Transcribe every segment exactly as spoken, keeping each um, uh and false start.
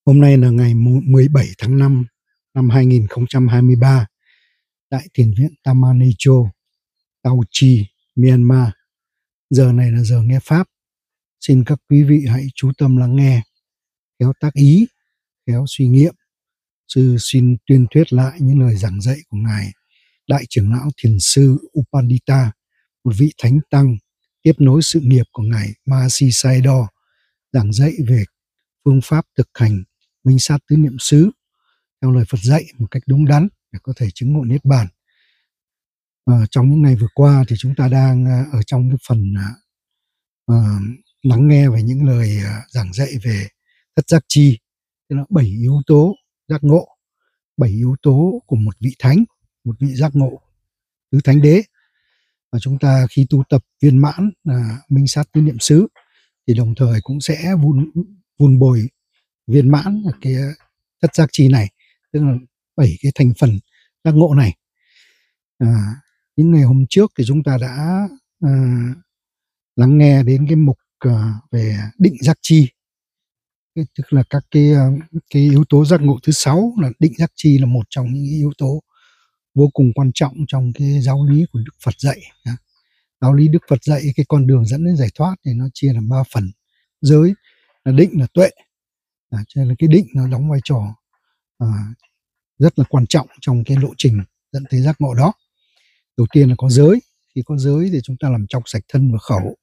Hôm nay là ngày mười bảy tháng năm năm hai nghìn không trăm hai mươi ba tại thiền viện Tamanecho, Tao Chi, Myanmar. Giờ này là giờ nghe Pháp. Xin các quý vị hãy chú tâm lắng nghe, khéo tác ý, khéo suy nghiệm. Sư xin tuyên thuyết lại những lời giảng dạy của Ngài Đại trưởng lão Thiền sư Upandita, một vị thánh tăng tiếp nối sự nghiệp của Ngài Mahasi Sayadaw, giảng dạy về phương pháp thực hành minh sát tứ niệm xứ theo lời Phật dạy một cách đúng đắn để có thể chứng ngộ niết bàn. À, trong những ngày vừa qua thì chúng ta đang ở trong cái phần uh, lắng nghe về những lời uh, giảng dạy về thất giác chi, tức là bảy yếu tố giác ngộ, bảy yếu tố của một vị thánh, một vị giác ngộ tứ thánh đế. Và chúng ta khi tu tập viên mãn uh, minh sát tứ niệm xứ thì đồng thời cũng sẽ vun vun bồi viên mãn cái thất giác chi này, tức là bảy cái thành phần giác ngộ này. À, những ngày hôm trước thì chúng ta đã à, lắng nghe đến cái mục à, về định giác chi, cái, tức là các cái cái yếu tố giác ngộ thứ sáu. Là định giác chi là một trong những yếu tố vô cùng quan trọng trong cái giáo lý của Đức Phật dạy. À, giáo lý Đức Phật dạy cái con đường dẫn đến giải thoát thì nó chia làm ba phần: giới là định, là tuệ. À, cho nên là cái định nó đóng vai trò à, rất là quan trọng trong cái lộ trình dẫn tới giác ngộ đó. Đầu tiên là có giới. Khi có giới thì chúng ta làm trong sạch thân và khẩu,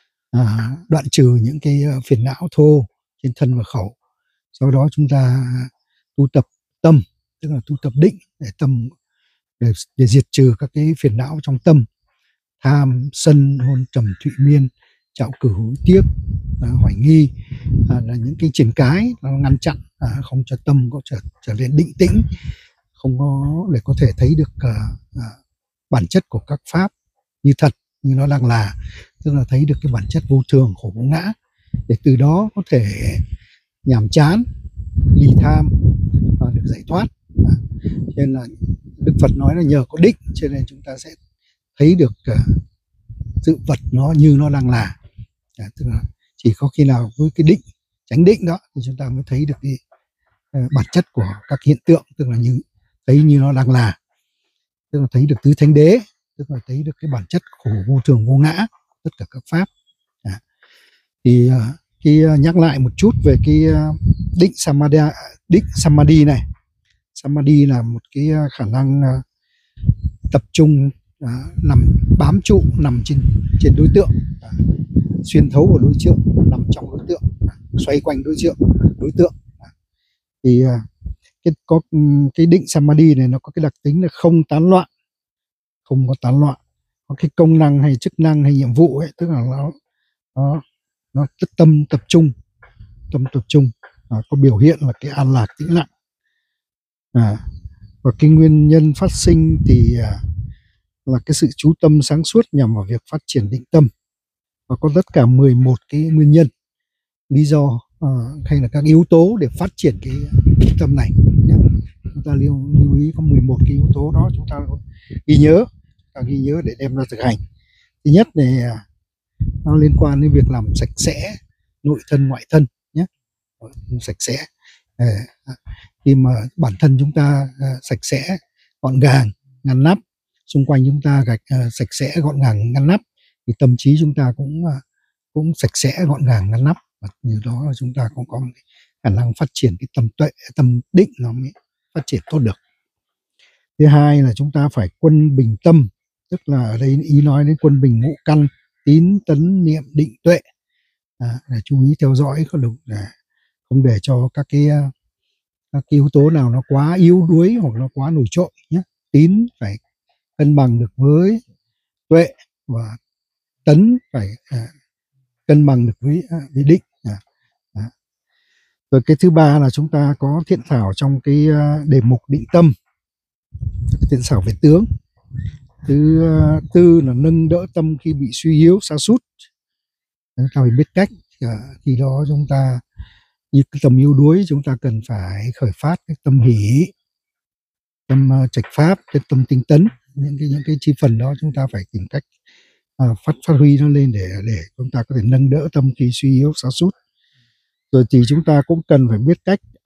à, đoạn trừ những cái phiền não thô trên thân và khẩu. Sau đó chúng ta tu tập tâm, tức là tu tập định để tâm để, để diệt trừ các cái phiền não trong tâm: tham, sân, hôn trầm, thụy miên, trạo cử, hối tiếc, à, hoài nghi, à, là những cái triển cái nó ngăn chặn, à, không cho tâm có trở trở nên định tĩnh, không có để có thể thấy được à, à, bản chất của các pháp như thật, như nó đang là, tức là thấy được cái bản chất vô thường, khổ vô ngã, để từ đó có thể nhàm chán, ly tham và được giải thoát. À, cho nên là Đức Phật nói là nhờ có định cho nên chúng ta sẽ thấy được uh, sự vật nó như nó đang là. À, tức là chỉ có khi nào với cái định, chánh định đó thì chúng ta mới thấy được cái uh, bản chất của các hiện tượng, tức là như thấy như nó đang là, tức là thấy được tứ thánh đế, tức là thấy được cái bản chất khổ vô thường vô ngã tất cả các pháp. À, thì uh, khi uh, nhắc lại một chút về cái uh, định samadhi, định samadhi này. Samadhi là một cái uh, khả năng uh, tập trung, uh, nằm bám trụ, nằm trên trên đối tượng, uh, xuyên thấu vào đối tượng, nằm trong đối tượng, uh, xoay quanh đối tượng, đối tượng. Uh, thì uh, cái có cái định samadhi này nó có cái đặc tính là không tán loạn, không có tán loạn, có cái công năng hay chức năng hay nhiệm vụ ấy, tức là nó nó nó tâm tập trung, tâm tập trung, à, có biểu hiện là cái an lạc tĩnh lặng. À, và cái nguyên nhân phát sinh thì à, là cái sự chú tâm sáng suốt nhằm vào việc phát triển định tâm, và có tất cả mười một cái nguyên nhân, lý do à, hay là các yếu tố để phát triển cái định tâm này. Chúng ta lưu, lưu ý có mười một cái yếu tố đó, chúng ta ghi nhớ, ta ghi nhớ để đem ra thực hành. Thứ nhất này nó liên quan đến việc làm sạch sẽ nội thân ngoại thân nhé, sạch sẽ. À, khi mà bản thân chúng ta à, sạch sẽ, gọn gàng, ngăn nắp, xung quanh chúng ta gạch à, sạch sẽ, gọn gàng, ngăn nắp, thì tâm trí chúng ta cũng à, cũng sạch sẽ, gọn gàng, ngăn nắp, và như đó là chúng ta cũng có khả năng phát triển cái tâm tuệ, tâm định nó mới phát triển tốt được. Thứ hai là chúng ta phải quân bình tâm, tức là ở đây ý nói đến quân bình ngũ căn: tín, tấn, niệm, định, tuệ. À, để chú ý theo dõi có được, để không để cho các cái các cái yếu tố nào nó quá yếu đuối hoặc nó quá nổi trội nhé. Tín phải cân bằng được với tuệ, và tấn phải à, cân bằng được với à, với định. À, à. Rồi cái thứ ba là chúng ta có thiện thảo trong cái uh, đề mục định tâm, thiện xảo về tướng. Thứ uh, tư là nâng đỡ tâm khi bị suy yếu sa sút. Chúng ta phải biết cách, uh, khi đó chúng ta như cái tâm yếu đuối, chúng ta cần phải khởi phát cái tâm hỷ, tâm uh, trạch pháp, cái tâm tinh tấn. Những cái những cái chi phần đó chúng ta phải tìm cách uh, phát phát huy nó lên để để chúng ta có thể nâng đỡ tâm khi suy yếu sa sút. Rồi thì chúng ta cũng cần phải biết cách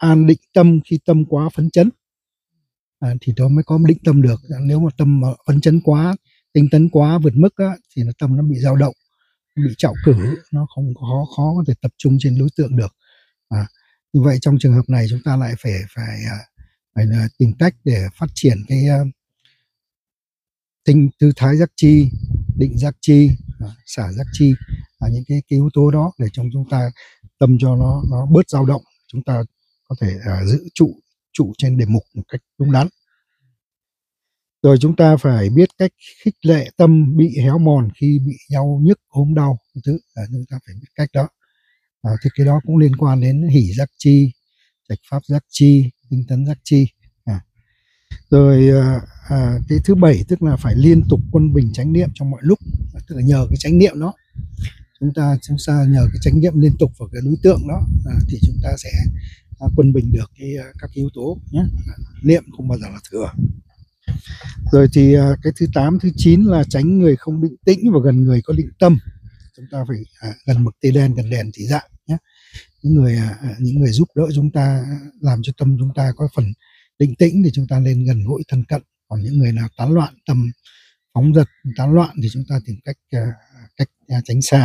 an định tâm khi tâm quá phấn chấn, à, thì đó mới có định tâm được. Nếu mà tâm mà phấn chấn quá, tinh tấn quá vượt mức á, thì nó tâm nó bị dao động, bị trạo cử, nó không khó khó có thể tập trung trên đối tượng được. À, như vậy trong trường hợp này chúng ta lại phải phải phải là tìm cách để phát triển cái uh, tinh tư thái giác chi, định giác chi, à, xả giác chi, là những cái, cái yếu tố đó để trong chúng ta tâm cho nó nó bớt dao động, chúng ta có thể uh, giữ trụ trụ trên đề mục một cách đúng đắn. Rồi chúng ta phải biết cách khích lệ tâm bị héo mòn khi bị đau nhức ốm đau thứ, à, chúng ta phải biết cách đó. À, thì cái đó cũng liên quan đến hỷ giác chi, trạch pháp giác chi, tinh tấn giác chi. À. Rồi à, à, cái thứ bảy tức là phải liên tục quân bình chánh niệm trong mọi lúc, à, tức là nhờ cái chánh niệm đó, chúng ta chúng ta nhờ cái chánh niệm liên tục vào cái đối tượng đó, à, thì chúng ta sẽ à, quân bình được cái các cái yếu tố nhé. À, niệm không bao giờ là thừa. Rồi thì à, cái thứ tám, thứ chín là tránh người không định tĩnh và gần người có định tâm. Chúng ta phải à, gần mực tê đen, gần đèn chỉ dạng nhé. Những người à, những người giúp đỡ chúng ta, làm cho tâm chúng ta có phần định tĩnh thì chúng ta lên gần gũi thân cận. Còn những người nào tán loạn, tâm phóng dật, tán loạn thì chúng ta tìm cách à, cách à, tránh xa.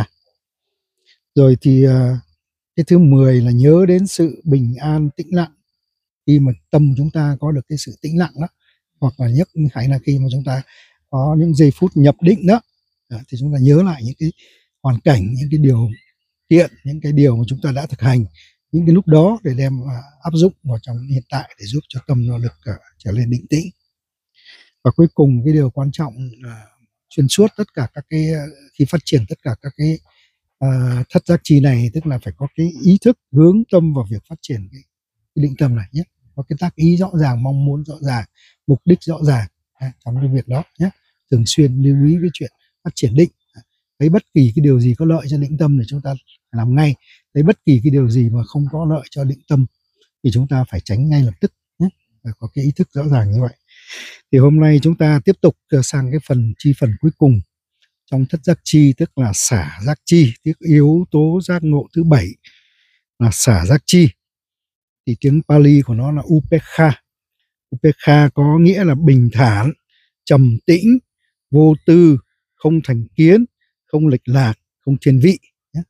Rồi thì à, cái thứ mười là nhớ đến sự bình an tĩnh lặng. Khi mà tâm chúng ta có được cái sự tĩnh lặng đó, hoặc là nhất hay là khi mà chúng ta có những giây phút nhập định đó, à, thì chúng ta nhớ lại những cái hoàn cảnh, những cái điều kiện, những cái điều mà chúng ta đã thực hành những cái lúc đó để đem uh, áp dụng vào trong hiện tại để giúp cho tâm nó được uh, trở lên định tĩnh. Và cuối cùng cái điều quan trọng là xuyên suốt tất cả các cái uh, khi phát triển tất cả các cái uh, thất giác chi này, tức là phải có cái ý thức hướng tâm vào việc phát triển cái, cái định tâm này nhé, có cái tác ý rõ ràng, mong muốn rõ ràng, mục đích rõ ràng à, trong cái việc đó nhé. Thường xuyên lưu ý cái chuyện phát triển định. Thấy bất kỳ cái điều gì có lợi cho định tâm thì chúng ta làm ngay. Thấy bất kỳ cái điều gì mà không có lợi cho định tâm thì chúng ta phải tránh ngay lập tức nhé. Phải có cái ý thức rõ ràng như vậy. Thì hôm nay chúng ta tiếp tục sang cái phần chi phần cuối cùng trong thất giác chi, tức là xả giác chi. Tức yếu tố giác ngộ thứ bảy là xả giác chi. Thì tiếng Pali của nó là Upekha. Upekha có nghĩa là bình thản, trầm tĩnh, vô tư, không thành kiến, không lệch lạc, không thiên vị.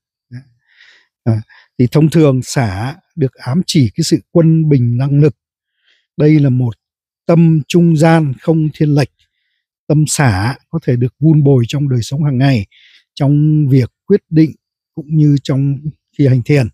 À, thì thông thường xả được ám chỉ cái sự quân bình năng lực. Đây là một tâm trung gian không thiên lệch. Tâm xả có thể được vun bồi trong đời sống hàng ngày, trong việc quyết định cũng như trong khi hành thiền.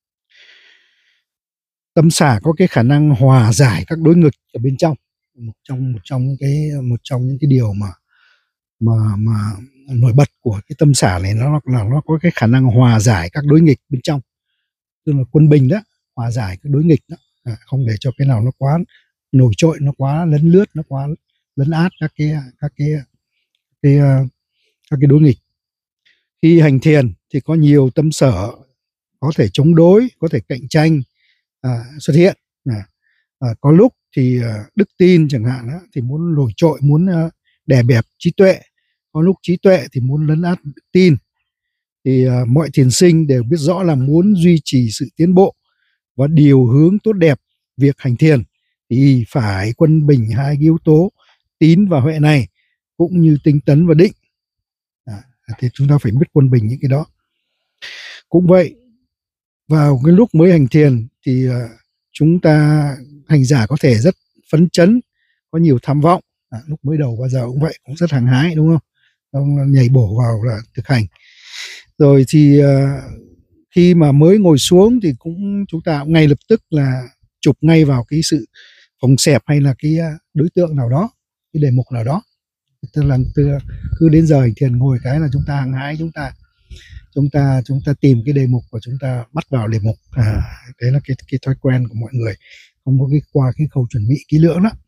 Tâm xả có cái khả năng hòa giải các đối nghịch ở bên trong. Một trong một trong cái một trong những cái điều mà mà mà nổi bật của cái tâm xả này, nó là nó có cái khả năng hòa giải các đối nghịch bên trong, tức là quân bình đó, hòa giải các đối nghịch đó, à, không để cho cái nào nó quá nổi trội, nó quá lấn lướt, nó quá lấn át các cái các cái cái các cái đối nghịch. Khi hành thiền thì có nhiều tâm sở có thể chống đối, có thể cạnh tranh à, xuất hiện. À, à, có lúc thì à, đức tin chẳng hạn đó, thì muốn nổi trội, muốn à, đè bẹp trí tuệ. Có lúc trí tuệ thì muốn lấn át đức tin. Thì uh, mọi thiền sinh đều biết rõ là muốn duy trì sự tiến bộ và điều hướng tốt đẹp việc hành thiền thì phải quân bình hai yếu tố tín và huệ này, cũng như tinh tấn và định. À, thì chúng ta phải biết quân bình những cái đó. Cũng vậy, vào cái lúc mới hành thiền thì uh, chúng ta hành giả có thể rất phấn chấn, có nhiều tham vọng. À, lúc mới đầu bao giờ cũng vậy, cũng rất hăng hái đúng không? Ông nhảy bổ vào là thực hành. Rồi thì uh, khi mà mới ngồi xuống thì cũng chúng ta cũng ngay lập tức là chụp ngay vào cái sự phòng xẹp hay là cái uh, đối tượng nào đó, cái đề mục nào đó. Tức là từ, cứ đến giờ hành thiền ngồi cái là chúng ta hăng hái, chúng ta chúng ta chúng ta tìm cái đề mục và chúng ta bắt vào đề mục. À, đấy là cái cái thói quen của mọi người, không có cái qua cái khâu chuẩn bị kỹ lưỡng đó.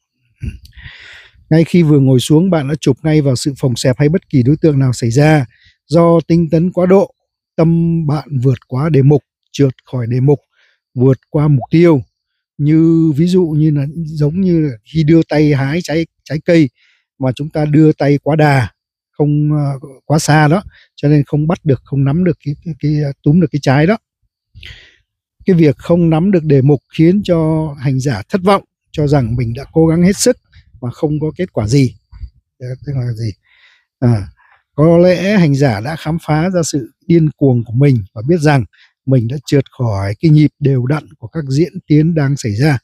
Ngay khi vừa ngồi xuống, bạn đã chụp ngay vào sự phòng xẹp hay bất kỳ đối tượng nào xảy ra. Do tinh tấn quá độ, tâm bạn vượt quá đề mục, trượt khỏi đề mục, vượt qua mục tiêu. Như ví dụ như là giống như là khi đưa tay hái trái trái cây mà chúng ta đưa tay quá đà, không uh, quá xa đó, cho nên không bắt được, không nắm được cái, cái, cái túm được cái trái đó. Cái việc không nắm được đề mục khiến cho hành giả thất vọng, cho rằng mình đã cố gắng hết sức mà không có kết quả gì. Tức là gì? À, có lẽ hành giả đã khám phá ra sự điên cuồng của mình và biết rằng mình đã trượt khỏi cái nhịp đều đặn của các diễn tiến đang xảy ra.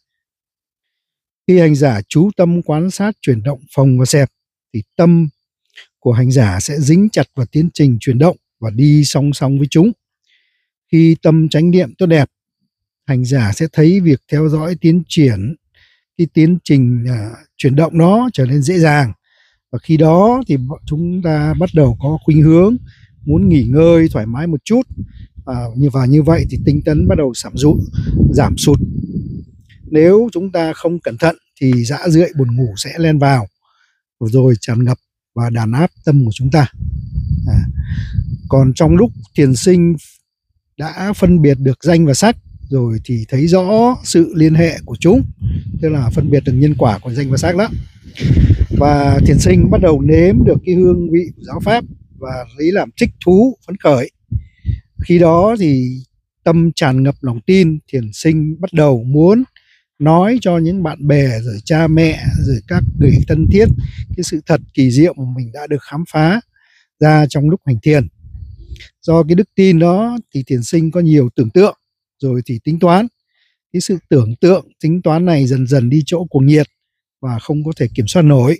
Khi hành giả chú tâm quan sát chuyển động phồng và xẹp thì tâm của hành giả sẽ dính chặt vào tiến trình chuyển động và đi song song với chúng. Khi tâm chánh niệm tốt đẹp, hành giả sẽ thấy việc theo dõi tiến triển, cái tiến trình uh, chuyển động đó trở nên dễ dàng. Và khi đó thì chúng ta bắt đầu có khuynh hướng muốn nghỉ ngơi thoải mái một chút. À, như và như vậy thì tinh tấn bắt đầu giảm rụt, giảm sụt. Nếu chúng ta không cẩn thận thì dã rượi buồn ngủ sẽ len vào rồi tràn ngập và đàn áp tâm của chúng ta. À, còn trong lúc thiền sinh đã phân biệt được danh và sắc rồi thì thấy rõ sự liên hệ của chúng, tức là phân biệt được nhân quả của danh và sắc đó. Và thiền sinh bắt đầu nếm được cái hương vị của giáo pháp và lấy làm thích thú, phấn khởi. Khi đó thì tâm tràn ngập lòng tin, thiền sinh bắt đầu muốn nói cho những bạn bè rồi cha mẹ rồi các người thân thiết cái sự thật kỳ diệu mà mình đã được khám phá ra trong lúc hành thiền. Do cái đức tin đó thì thiền sinh có nhiều tưởng tượng rồi thì tính toán. Cái sự tưởng tượng, tính toán này dần dần đi chỗ cuồng nhiệt và không có thể kiểm soát nổi.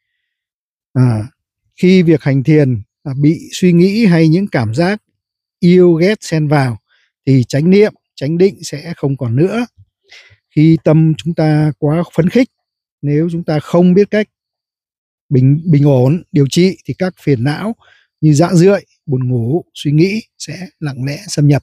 À, khi việc hành thiền à, bị suy nghĩ hay những cảm giác yêu ghét xen vào thì chánh niệm, chánh định sẽ không còn nữa. Khi tâm chúng ta quá phấn khích, nếu chúng ta không biết cách bình bình ổn điều trị thì các phiền não như dã rượi, buồn ngủ, suy nghĩ sẽ lặng lẽ xâm nhập.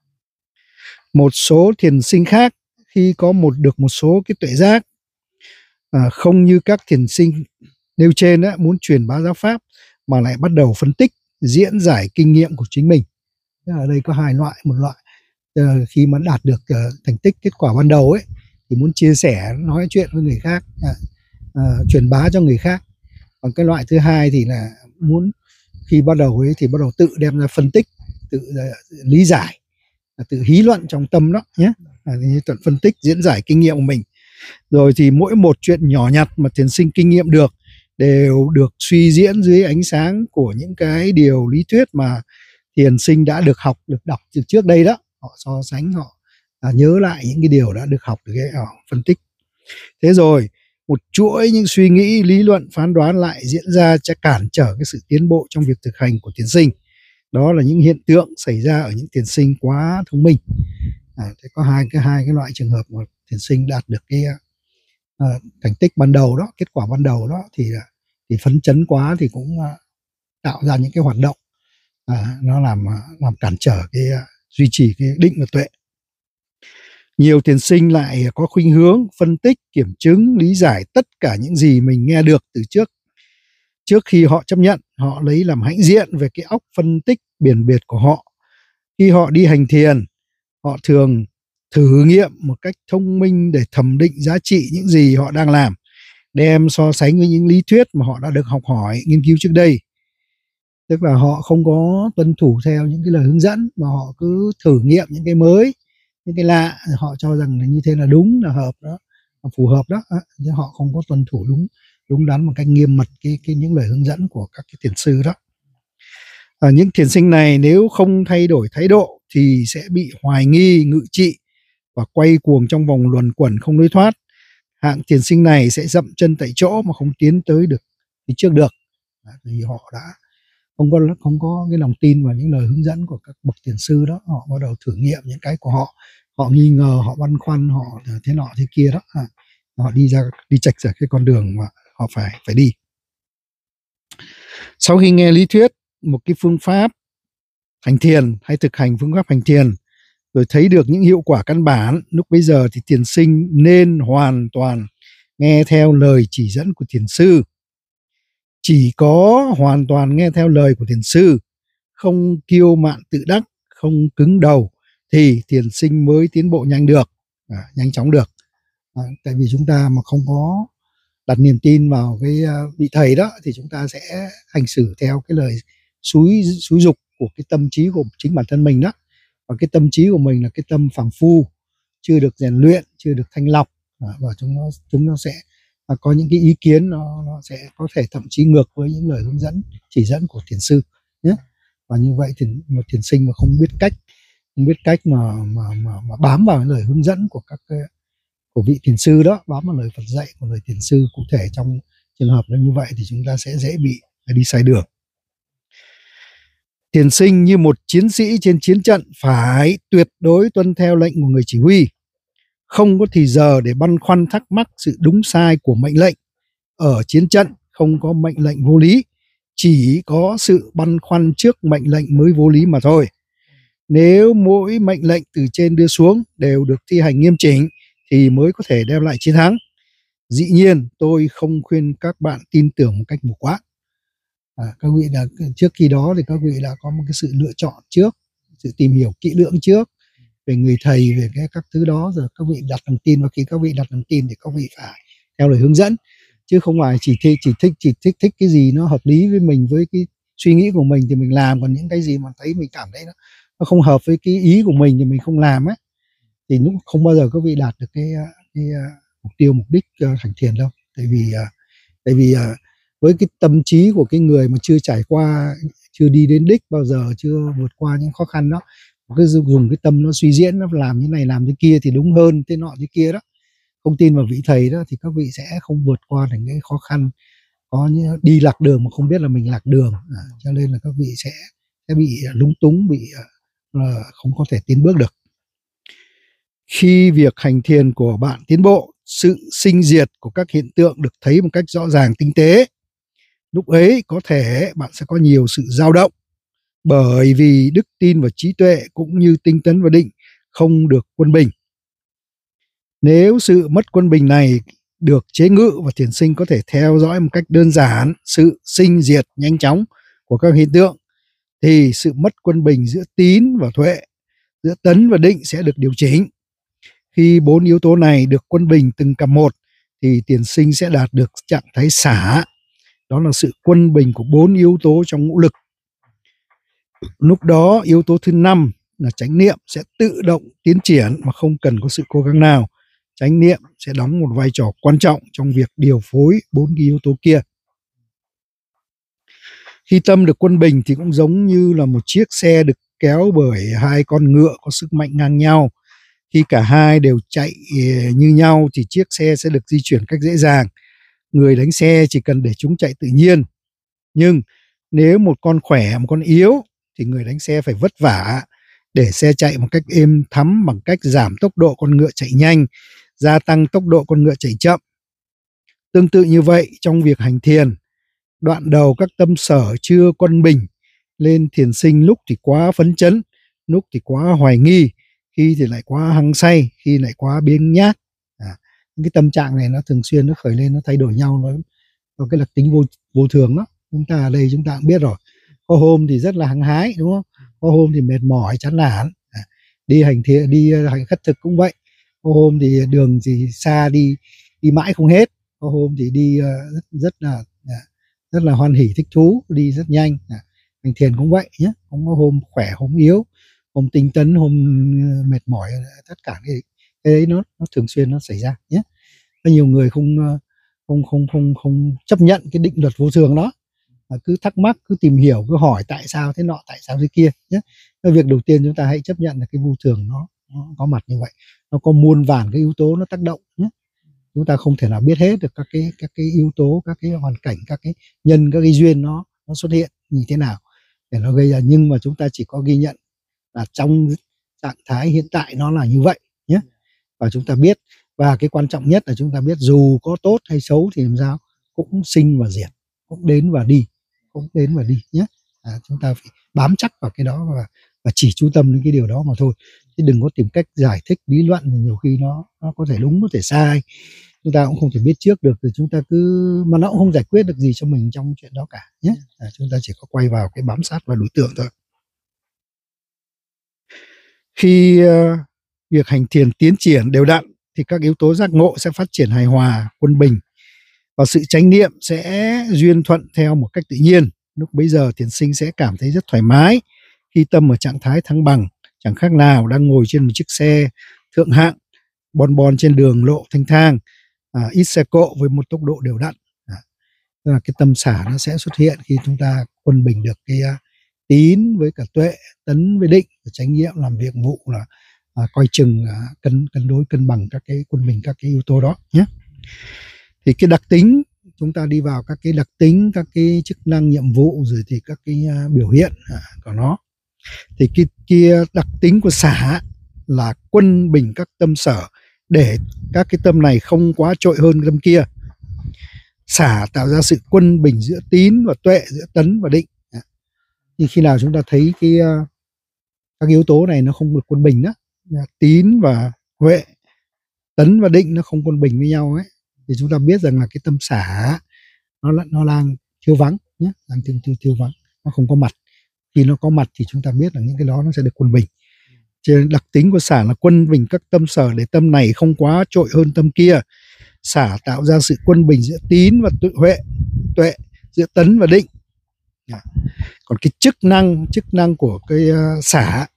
Một số thiền sinh khác khi có một được một số cái tuệ giác à, không như các thiền sinh nêu trên á, muốn truyền bá giáo pháp mà lại bắt đầu phân tích, diễn giải kinh nghiệm của chính mình. Ở đây có hai loại, một loại uh, khi mà đạt được uh, thành tích kết quả ban đầu ấy thì muốn chia sẻ, nói chuyện với người khác, uh, uh, truyền bá cho người khác. Còn cái loại thứ hai thì là muốn khi bắt đầu ấy thì bắt đầu tự đem ra phân tích, tự uh, lý giải, uh, tự hí luận trong tâm đó nhé, uh, tự phân tích, diễn giải kinh nghiệm của mình. Rồi thì mỗi một chuyện nhỏ nhặt mà thiền sinh kinh nghiệm được đều được suy diễn dưới ánh sáng của những cái điều lý thuyết mà thiền sinh đã được học, được đọc từ trước đây đó. Họ so sánh, họ à, nhớ lại những cái điều đã được học, được cái họ phân tích. Thế rồi một chuỗi những suy nghĩ, lý luận, phán đoán lại diễn ra sẽ cản trở cái sự tiến bộ trong việc thực hành của thiền sinh. Đó là những hiện tượng xảy ra ở những thiền sinh quá thông minh. À, thế có hai cái hai cái loại trường hợp mà thiền sinh đạt được cái à, thành tích ban đầu đó, kết quả ban đầu đó thì thì phấn chấn quá thì cũng à, tạo ra những cái hoạt động à, nó làm làm cản trở cái uh, duy trì cái định và tuệ. Nhiều thiền sinh lại có khuynh hướng phân tích, kiểm chứng, lý giải tất cả những gì mình nghe được từ trước. Trước khi họ chấp nhận, họ lấy làm hãnh diện về cái óc phân tích biển biệt của họ. Khi họ đi hành thiền, họ thường thử nghiệm một cách thông minh để thẩm định giá trị những gì họ đang làm, đem so sánh với những lý thuyết mà họ đã được học hỏi, nghiên cứu trước đây. Tức là họ không có tuân thủ theo những cái lời hướng dẫn mà họ cứ thử nghiệm những cái mới, những cái lạ, họ cho rằng là như thế là đúng, là hợp đó, là phù hợp đó, chứ họ không có tuân thủ đúng đúng đắn một cách nghiêm mật cái, cái những lời hướng dẫn của các cái thiền sư đó. À, những thiền sinh này nếu không thay đổi thái độ thì sẽ bị hoài nghi, ngự trị và quay cuồng trong vòng luẩn quẩn không lối thoát. Hạng thiền sinh này sẽ dậm chân tại chỗ mà không tiến tới được phía trước được, à, vì họ đã không có không có cái lòng tin vào những lời hướng dẫn của các bậc thiền sư đó. Họ bắt đầu thử nghiệm những cái của họ, họ nghi ngờ, họ băn khoăn, họ thế nọ thế kia đó, à, họ đi ra đi chệch ra cái con đường mà họ phải phải đi. Sau khi nghe lý thuyết một cái phương pháp hành thiền hay thực hành phương pháp hành thiền rồi thấy được những hiệu quả căn bản, lúc bấy giờ thì thiền sinh nên hoàn toàn nghe theo lời chỉ dẫn của thiền sư. Chỉ có hoàn toàn nghe theo lời của thiền sư, không kiêu mạn tự đắc, không cứng đầu thì thiền sinh mới tiến bộ nhanh được, à, nhanh chóng được. À, tại vì chúng ta mà không có đặt niềm tin vào cái uh, vị thầy đó thì chúng ta sẽ hành xử theo cái lời xúi xúi dục của cái tâm trí của chính bản thân mình đó. và cái tâm trí của mình là cái tâm phàm phu, chưa được rèn luyện, chưa được thanh lọc, và chúng nó chúng nó sẽ có những cái ý kiến nó, nó sẽ có thể thậm chí ngược với những lời hướng dẫn chỉ dẫn của thiền sư nhé. Và như vậy thì một thiền sinh mà không biết cách không biết cách mà mà mà, mà bám vào lời hướng dẫn của các của vị thiền sư đó, bám vào lời Phật dạy của lời thiền sư cụ thể, trong trường hợp như vậy thì chúng ta sẽ dễ bị đi sai đường. Thiền sinh như một chiến sĩ trên chiến trận phải tuyệt đối tuân theo lệnh của người chỉ huy, không có thì giờ để băn khoăn thắc mắc sự đúng sai của mệnh lệnh. Ở chiến trận không có mệnh lệnh vô lý, chỉ có sự băn khoăn trước mệnh lệnh mới vô lý mà thôi. Nếu mỗi mệnh lệnh từ trên đưa xuống đều được thi hành nghiêm chỉnh thì mới có thể đem lại chiến thắng. Dĩ nhiên tôi không khuyên các bạn tin tưởng một cách mù quáng. À, các vị là trước khi đó thì các vị đã có một cái sự lựa chọn trước, sự tìm hiểu kỹ lưỡng trước về người thầy, về cái các thứ đó, rồi các vị đặt lòng tin, và khi các vị đặt lòng tin thì các vị phải theo lời hướng dẫn, chứ không phải chỉ thích chỉ thích chỉ thích thích cái gì nó hợp lý với mình, với cái suy nghĩ của mình thì mình làm, còn những cái gì mà thấy mình cảm thấy nó, nó không hợp với cái ý của mình thì mình không làm ấy, thì lúc không bao giờ các vị đạt được cái, cái, cái mục tiêu mục đích uh, hành thiền đâu. Tại vì uh, tại vì uh, với cái tâm trí của cái người mà chưa trải qua, chưa đi đến đích bao giờ, chưa vượt qua những khó khăn đó, cứ dùng cái tâm nó suy diễn, nó làm như này làm thế kia thì đúng hơn, thế nọ thế kia đó, không tin vào vị thầy đó, thì các vị sẽ không vượt qua được cái khó khăn, có như đi lạc đường mà không biết là mình lạc đường, à, cho nên là các vị sẽ sẽ bị lúng túng, bị uh, không có thể tiến bước được. Khi việc hành thiền của bạn tiến bộ, sự sinh diệt của các hiện tượng được thấy một cách rõ ràng tinh tế. Lúc ấy có thể bạn sẽ có nhiều sự dao động, bởi vì đức tin và trí tuệ cũng như tinh tấn và định không được quân bình. Nếu sự mất quân bình này được chế ngự và thiền sinh có thể theo dõi một cách đơn giản sự sinh diệt nhanh chóng của các hiện tượng, thì sự mất quân bình giữa tín và tuệ, giữa tấn và định sẽ được điều chỉnh. Khi bốn yếu tố này được quân bình từng cặp một thì thiền sinh sẽ đạt được trạng thái xả, đó là sự quân bình của bốn yếu tố trong ngũ lực. Lúc đó yếu tố thứ năm là chánh niệm sẽ tự động tiến triển mà không cần có sự cố gắng nào. Chánh niệm sẽ đóng một vai trò quan trọng trong việc điều phối bốn cái yếu tố kia. Khi tâm được quân bình thì cũng giống như là một chiếc xe được kéo bởi hai con ngựa có sức mạnh ngang nhau. Khi cả hai đều chạy như nhau thì chiếc xe sẽ được di chuyển cách dễ dàng. Người đánh xe chỉ cần để chúng chạy tự nhiên. Nhưng nếu một con khỏe, một con yếu thì người đánh xe phải vất vả để xe chạy một cách êm thấm bằng cách giảm tốc độ con ngựa chạy nhanh, gia tăng tốc độ con ngựa chạy chậm. Tương tự như vậy trong việc hành thiền, đoạn đầu các tâm sở chưa quân bình lên, thiền sinh lúc thì quá phấn chấn, lúc thì quá hoài nghi, khi thì lại quá hăng say, khi lại quá biếng nhác. À, những cái tâm trạng này nó thường xuyên nó khởi lên, nó thay đổi nhau, nó có cái đặc tính vô vô thường đó. Chúng ta ở đây chúng ta cũng biết rồi, có hôm thì rất là hăng hái, đúng không? Có hôm thì mệt mỏi chán nản. À, đi hành thiền, đi hành khất thực cũng vậy. Có hôm thì đường thì xa, đi đi mãi không hết. Có hôm thì đi uh, rất rất là rất là hoan hỉ thích thú, đi rất nhanh. À, hành thiền cũng vậy nhé, không có hôm khỏe hôm yếu, hôm tinh tấn hôm mệt mỏi, tất cả cái cái đấy nó nó thường xuyên nó xảy ra nhé. Có nhiều người không không không không không chấp nhận cái định luật vô thường đó, mà cứ thắc mắc, cứ tìm hiểu, cứ hỏi tại sao thế nọ, tại sao thế kia nhé. Cái việc đầu tiên chúng ta hãy chấp nhận là cái vô thường nó, nó có mặt như vậy, nó có muôn vàn cái yếu tố nó tác động nhé. Chúng ta không thể nào biết hết được các cái các cái yếu tố, các cái hoàn cảnh, các cái nhân, các cái duyên nó nó xuất hiện như thế nào để nó gây ra, nhưng mà chúng ta chỉ có ghi nhận là trong trạng thái hiện tại nó là như vậy nhé. Và chúng ta biết, và cái quan trọng nhất là chúng ta biết dù có tốt hay xấu thì làm sao cũng sinh và diệt, cũng đến và đi, cũng đến và đi nhé. À, chúng ta phải bám chắc vào cái đó và, và chỉ chú tâm đến cái điều đó mà thôi, chứ đừng có tìm cách giải thích lý luận, thì nhiều khi nó nó có thể đúng có thể sai, chúng ta cũng không thể biết trước được, thì chúng ta cứ mà nó cũng không giải quyết được gì cho mình trong chuyện đó cả nhé. À, chúng ta chỉ có quay vào cái bám sát vào đối tượng thôi. Khi uh, việc hành thiền tiến triển đều đặn thì các yếu tố giác ngộ sẽ phát triển hài hòa, quân bình, và sự chánh niệm sẽ duyên thuận theo một cách tự nhiên. Lúc bấy giờ thiền sinh sẽ cảm thấy rất thoải mái khi tâm ở trạng thái thăng bằng chẳng khác nào đang ngồi trên một chiếc xe thượng hạng bon bon trên đường lộ thanh thang, à, ít xe cộ với một tốc độ đều đặn. À, tức là cái tâm xả nó sẽ xuất hiện khi chúng ta quân bình được cái uh, tín với cả tuệ, tấn với định, chánh niệm làm việc vụ là à, coi chừng à, cân cân đối cân bằng các cái quân bình các cái yếu tố đó nhé. Thì cái đặc tính, chúng ta đi vào các cái đặc tính, các cái chức năng nhiệm vụ rồi thì các cái uh, biểu hiện à, của nó. Thì cái, cái đặc tính của xả là quân bình các tâm sở để các cái tâm này không quá trội hơn tâm kia. Xả tạo ra sự quân bình giữa tín và tuệ, giữa tấn và định. Thì khi nào chúng ta thấy cái uh, các yếu tố này nó không được quân bình đó, tín và huệ, tấn và định nó không quân bình với nhau ấy, thì chúng ta biết rằng là cái tâm xả nó nó đang thiếu vắng nhé, đang thiếu, thiếu, thiếu vắng, nó không có mặt. Khi nó có mặt thì chúng ta biết là những cái đó nó sẽ được quân bình. Cho nên đặc tính của xả là quân bình các tâm sở để tâm này không quá trội hơn tâm kia. Xả tạo ra sự quân bình giữa tín và tuệ, huệ, tuệ, giữa tấn và định. Còn cái chức năng chức năng của cái uh, xả,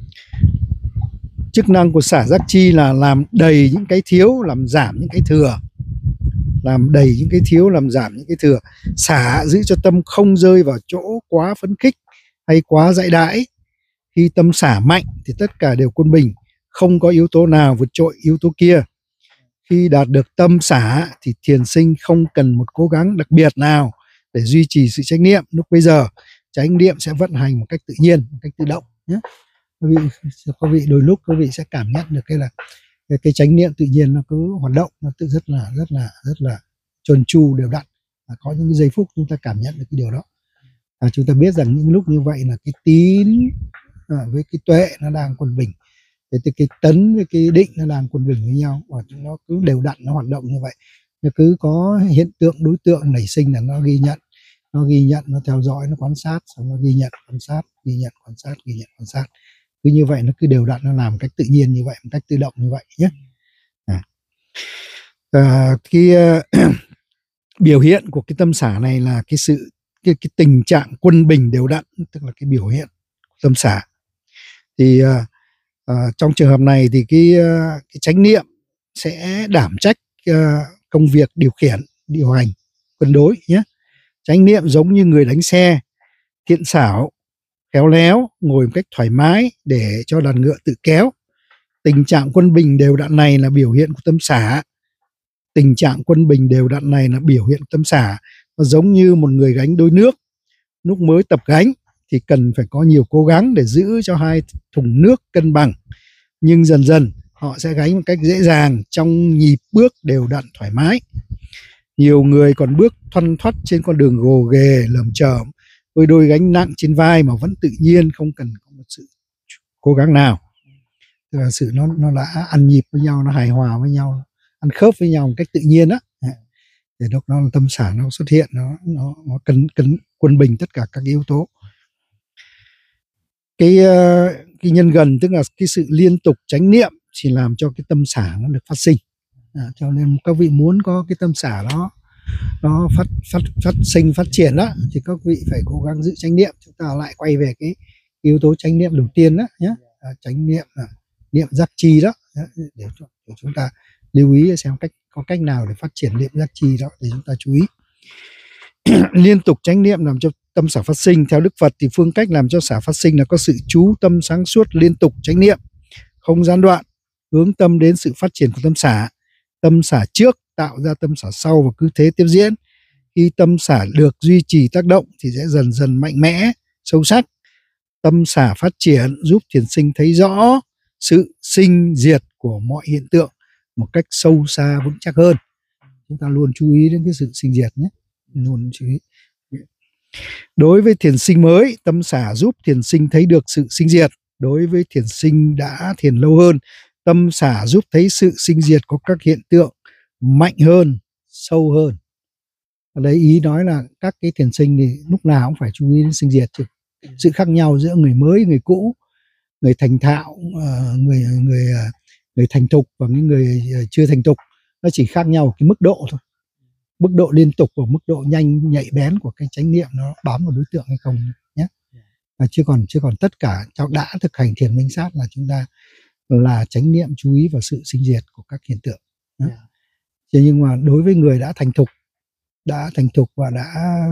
chức năng của xả giác chi là làm đầy những cái thiếu, làm giảm những cái thừa. Làm đầy những cái thiếu, làm giảm những cái thừa. Xả giữ cho tâm không rơi vào chỗ quá phấn khích hay quá dãi đãi. Khi tâm xả mạnh thì tất cả đều quân bình, không có yếu tố nào vượt trội yếu tố kia. Khi đạt được tâm xả thì thiền sinh không cần một cố gắng đặc biệt nào để duy trì sự chánh niệm. Lúc bây giờ chánh niệm sẽ vận hành một cách tự nhiên, một cách tự động nhé. Quý vị, quý vị đôi lúc quý vị sẽ cảm nhận được cái là cái, cái chánh niệm tự nhiên nó cứ hoạt động, nó tự rất là rất là rất là trơn tru đều đặn. À, có những cái giây phút chúng ta cảm nhận được cái điều đó. À, chúng ta biết rằng những lúc như vậy là cái tín à, với cái tuệ nó đang quân bình, cái, cái tấn với cái định nó đang quân bình với nhau, và nó cứ đều đặn, nó hoạt động như vậy. Nó cứ có hiện tượng đối tượng nảy sinh là nó ghi nhận, nó ghi nhận, nó theo dõi, nó quan sát, xong nó ghi nhận, quan sát, ghi nhận, quan sát, ghi nhận, quan sát. Cứ như vậy nó cứ đều đặn, nó làm một cách tự nhiên như vậy, một cách tự động như vậy nhé. À. À, cái uh, biểu hiện của cái tâm xả này là cái sự cái, cái tình trạng quân bình đều đặn, tức là cái biểu hiện của tâm xả. Thì uh, uh, trong trường hợp này thì cái, uh, cái chánh niệm sẽ đảm trách uh, công việc điều khiển, điều hành, cân đối nhé. Chánh niệm giống như người đánh xe, thiện xảo, khéo léo, ngồi một cách thoải mái để cho đàn ngựa tự kéo. Tình trạng quân bình đều đặn này là biểu hiện của tâm xả. Tình trạng quân bình đều đặn này là biểu hiện của tâm xả. Nó giống như một người gánh đôi nước. Lúc mới tập gánh thì cần phải có nhiều cố gắng để giữ cho hai thùng nước cân bằng. Nhưng dần dần họ sẽ gánh một cách dễ dàng, trong nhịp bước đều đặn thoải mái. Nhiều người còn bước thoăn thoắt trên con đường gồ ghề, lởm chởm với đôi gánh nặng trên vai mà vẫn tự nhiên, không cần có một sự cố gắng nào. Tức là sự nó nó đã ăn nhịp với nhau, nó hài hòa với nhau, ăn khớp với nhau một cách tự nhiên đó. Để lúc đó là tâm xả nó xuất hiện, nó nó nó cân cân quân bình tất cả các yếu tố. Cái cái nhân gần tức là cái sự liên tục chánh niệm chỉ làm cho cái tâm xả nó được phát sinh. À, cho nên các vị muốn có cái tâm xả đó nó phát phát phát sinh phát triển đó thì các vị phải cố gắng giữ chánh niệm. Chúng ta lại quay về cái yếu tố chánh niệm đầu tiên đó nhé, à, chánh niệm là niệm giác chi đó, để, để chúng ta lưu ý xem cách có cách nào để phát triển niệm giác chi đó để chúng ta chú ý. Liên tục chánh niệm làm cho tâm xả phát sinh. Theo Đức Phật thì phương cách làm cho xả phát sinh là có sự chú tâm sáng suốt, liên tục chánh niệm, không gián đoạn, hướng tâm đến sự phát triển của tâm xả. Tâm xả trước tạo ra tâm xả sau và cứ thế tiếp diễn. Khi tâm xả được duy trì tác động thì sẽ dần dần mạnh mẽ, sâu sắc. Tâm xả phát triển giúp thiền sinh thấy rõ sự sinh diệt của mọi hiện tượng một cách sâu xa, vững chắc hơn. Chúng ta luôn chú ý đến cái sự sinh diệt nhé, luôn chú ý. Đối với thiền sinh mới, tâm xả giúp thiền sinh thấy được sự sinh diệt. Đối với thiền sinh đã thiền lâu hơn, tâm xả giúp thấy sự sinh diệt của các hiện tượng mạnh hơn, sâu hơn. Ở đây ý nói là các cái thiền sinh thì lúc nào cũng phải chú ý đến sinh diệt chứ. Sự khác nhau giữa người mới, người cũ, người thành thạo, người người người thành thục và những người chưa thành thục, nó chỉ khác nhau cái mức độ thôi. Mức độ liên tục và mức độ nhanh nhạy bén của cái chánh niệm nó bám vào đối tượng hay không nhé. à, chứ còn chứ còn tất cả trong đã thực hành thiền minh sát là chúng ta là chánh niệm chú ý vào sự sinh diệt của các hiện tượng. Yeah. Thế nhưng mà đối với người đã thành thục đã thành thục và đã,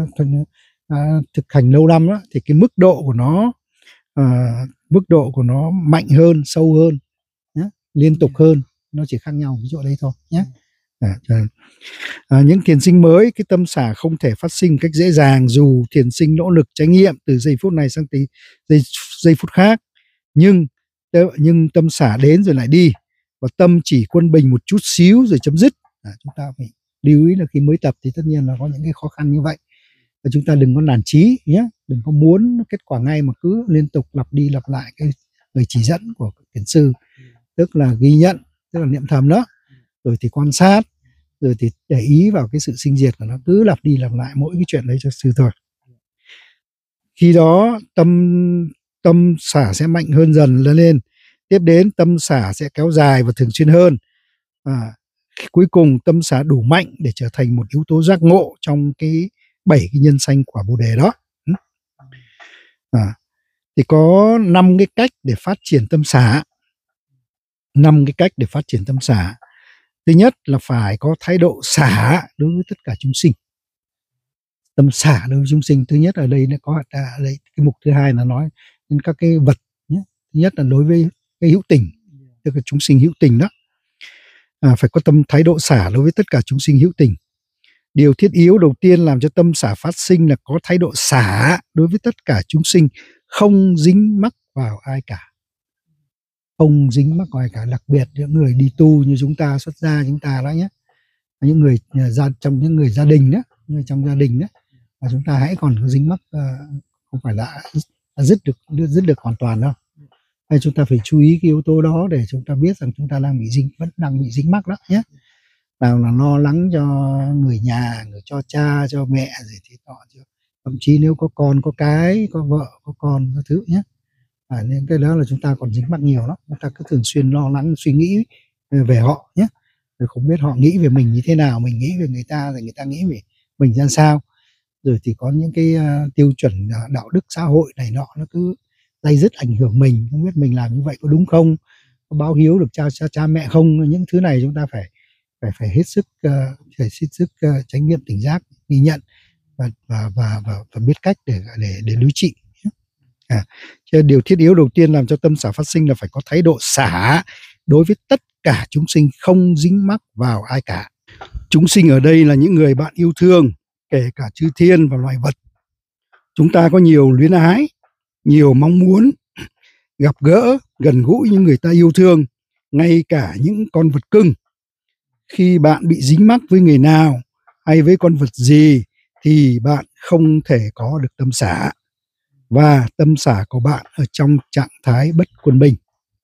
đã thực hành lâu năm đó, thì cái mức độ của nó à, mức độ của nó mạnh hơn, sâu hơn, nhé, liên tục hơn, nó chỉ khác nhau cái chỗ đấy thôi nhé. À, à, những thiền sinh mới, cái tâm xả không thể phát sinh cách dễ dàng dù thiền sinh nỗ lực chánh niệm từ giây phút này sang tí giây giây phút khác, nhưng nhưng tâm xả đến rồi lại đi, và tâm chỉ quân bình một chút xíu rồi chấm dứt. À, chúng ta phải lưu ý là khi mới tập thì tất nhiên là có những cái khó khăn như vậy, và chúng ta đừng có nản chí nhé, đừng có muốn kết quả ngay mà cứ liên tục lặp đi lặp lại cái lời chỉ dẫn của thiền sư, tức là ghi nhận, tức là niệm thầm đó, rồi thì quan sát, rồi thì để ý vào cái sự sinh diệt của nó, cứ lặp đi lặp lại mỗi cái chuyện đấy cho sư thôi. Khi đó tâm tâm xả sẽ mạnh hơn dần lên, tiếp đến tâm xả sẽ kéo dài và thường xuyên hơn. À, cuối cùng tâm xả đủ mạnh để trở thành một yếu tố giác ngộ trong cái bảy cái nhân sanh quả Bồ đề đó. À, thì có năm cái cách để phát triển tâm xả. Năm cái cách để phát triển tâm xả. Thứ nhất là phải có thái độ xả đối với tất cả chúng sinh. Tâm xả đối với chúng sinh, thứ nhất ở đây nó có ở đây cái mục thứ hai là nói đến các cái vật nhé. Thứ nhất là đối với cái hữu tình, tức là chúng sinh hữu tình đó. À, phải có tâm thái độ xả đối với tất cả chúng sinh hữu tình. Điều thiết yếu đầu tiên làm cho tâm xả phát sinh là có thái độ xả đối với tất cả chúng sinh, không dính mắc vào ai cả. Không dính mắc vào ai cả, đặc biệt những người đi tu như chúng ta, xuất gia chúng ta đó nhé. Những người gia trong những người gia đình đó, người trong gia đình đó, và chúng ta hãy còn dính mắc, uh, không phải là dứt được dứt được hoàn toàn đâu. Hay chúng ta phải chú ý cái yếu tố đó để chúng ta biết rằng chúng ta đang bị dính, vẫn đang bị dính mắc đó nhé. Nào là lo lắng cho người nhà, người cho cha, cho mẹ gì thì họ, thậm chí nếu có con, có cái, có vợ, có con, có thứ nhé. À, nên cái đó là chúng ta còn dính mắc nhiều lắm. Chúng ta cứ thường xuyên lo lắng, suy nghĩ về họ nhé. Rồi không biết họ nghĩ về mình như thế nào, mình nghĩ về người ta, rồi người ta nghĩ về mình ra sao. Rồi thì có những cái uh, tiêu chuẩn uh, đạo đức xã hội này nọ, nó cứ dây dứt ảnh hưởng mình, không biết mình làm như vậy có đúng không, có báo hiếu được cha cha, cha mẹ không. Những thứ này chúng ta phải phải phải hết sức uh, phải hết sức uh, chánh niệm tỉnh giác, ghi nhận và và và và, và biết cách để để để đối trị. À, điều thiết yếu đầu tiên làm cho tâm xả phát sinh là phải có thái độ xả đối với tất cả chúng sinh, không dính mắc vào ai cả. Chúng sinh ở đây là những người bạn yêu thương, kể cả chư thiên và loài vật. Chúng ta có nhiều luyến ái, nhiều mong muốn gặp gỡ, gần gũi những người ta yêu thương, ngay cả những con vật cưng. Khi bạn bị dính mắc với người nào hay với con vật gì thì bạn không thể có được tâm xả, và tâm xả của bạn ở trong trạng thái bất quân bình.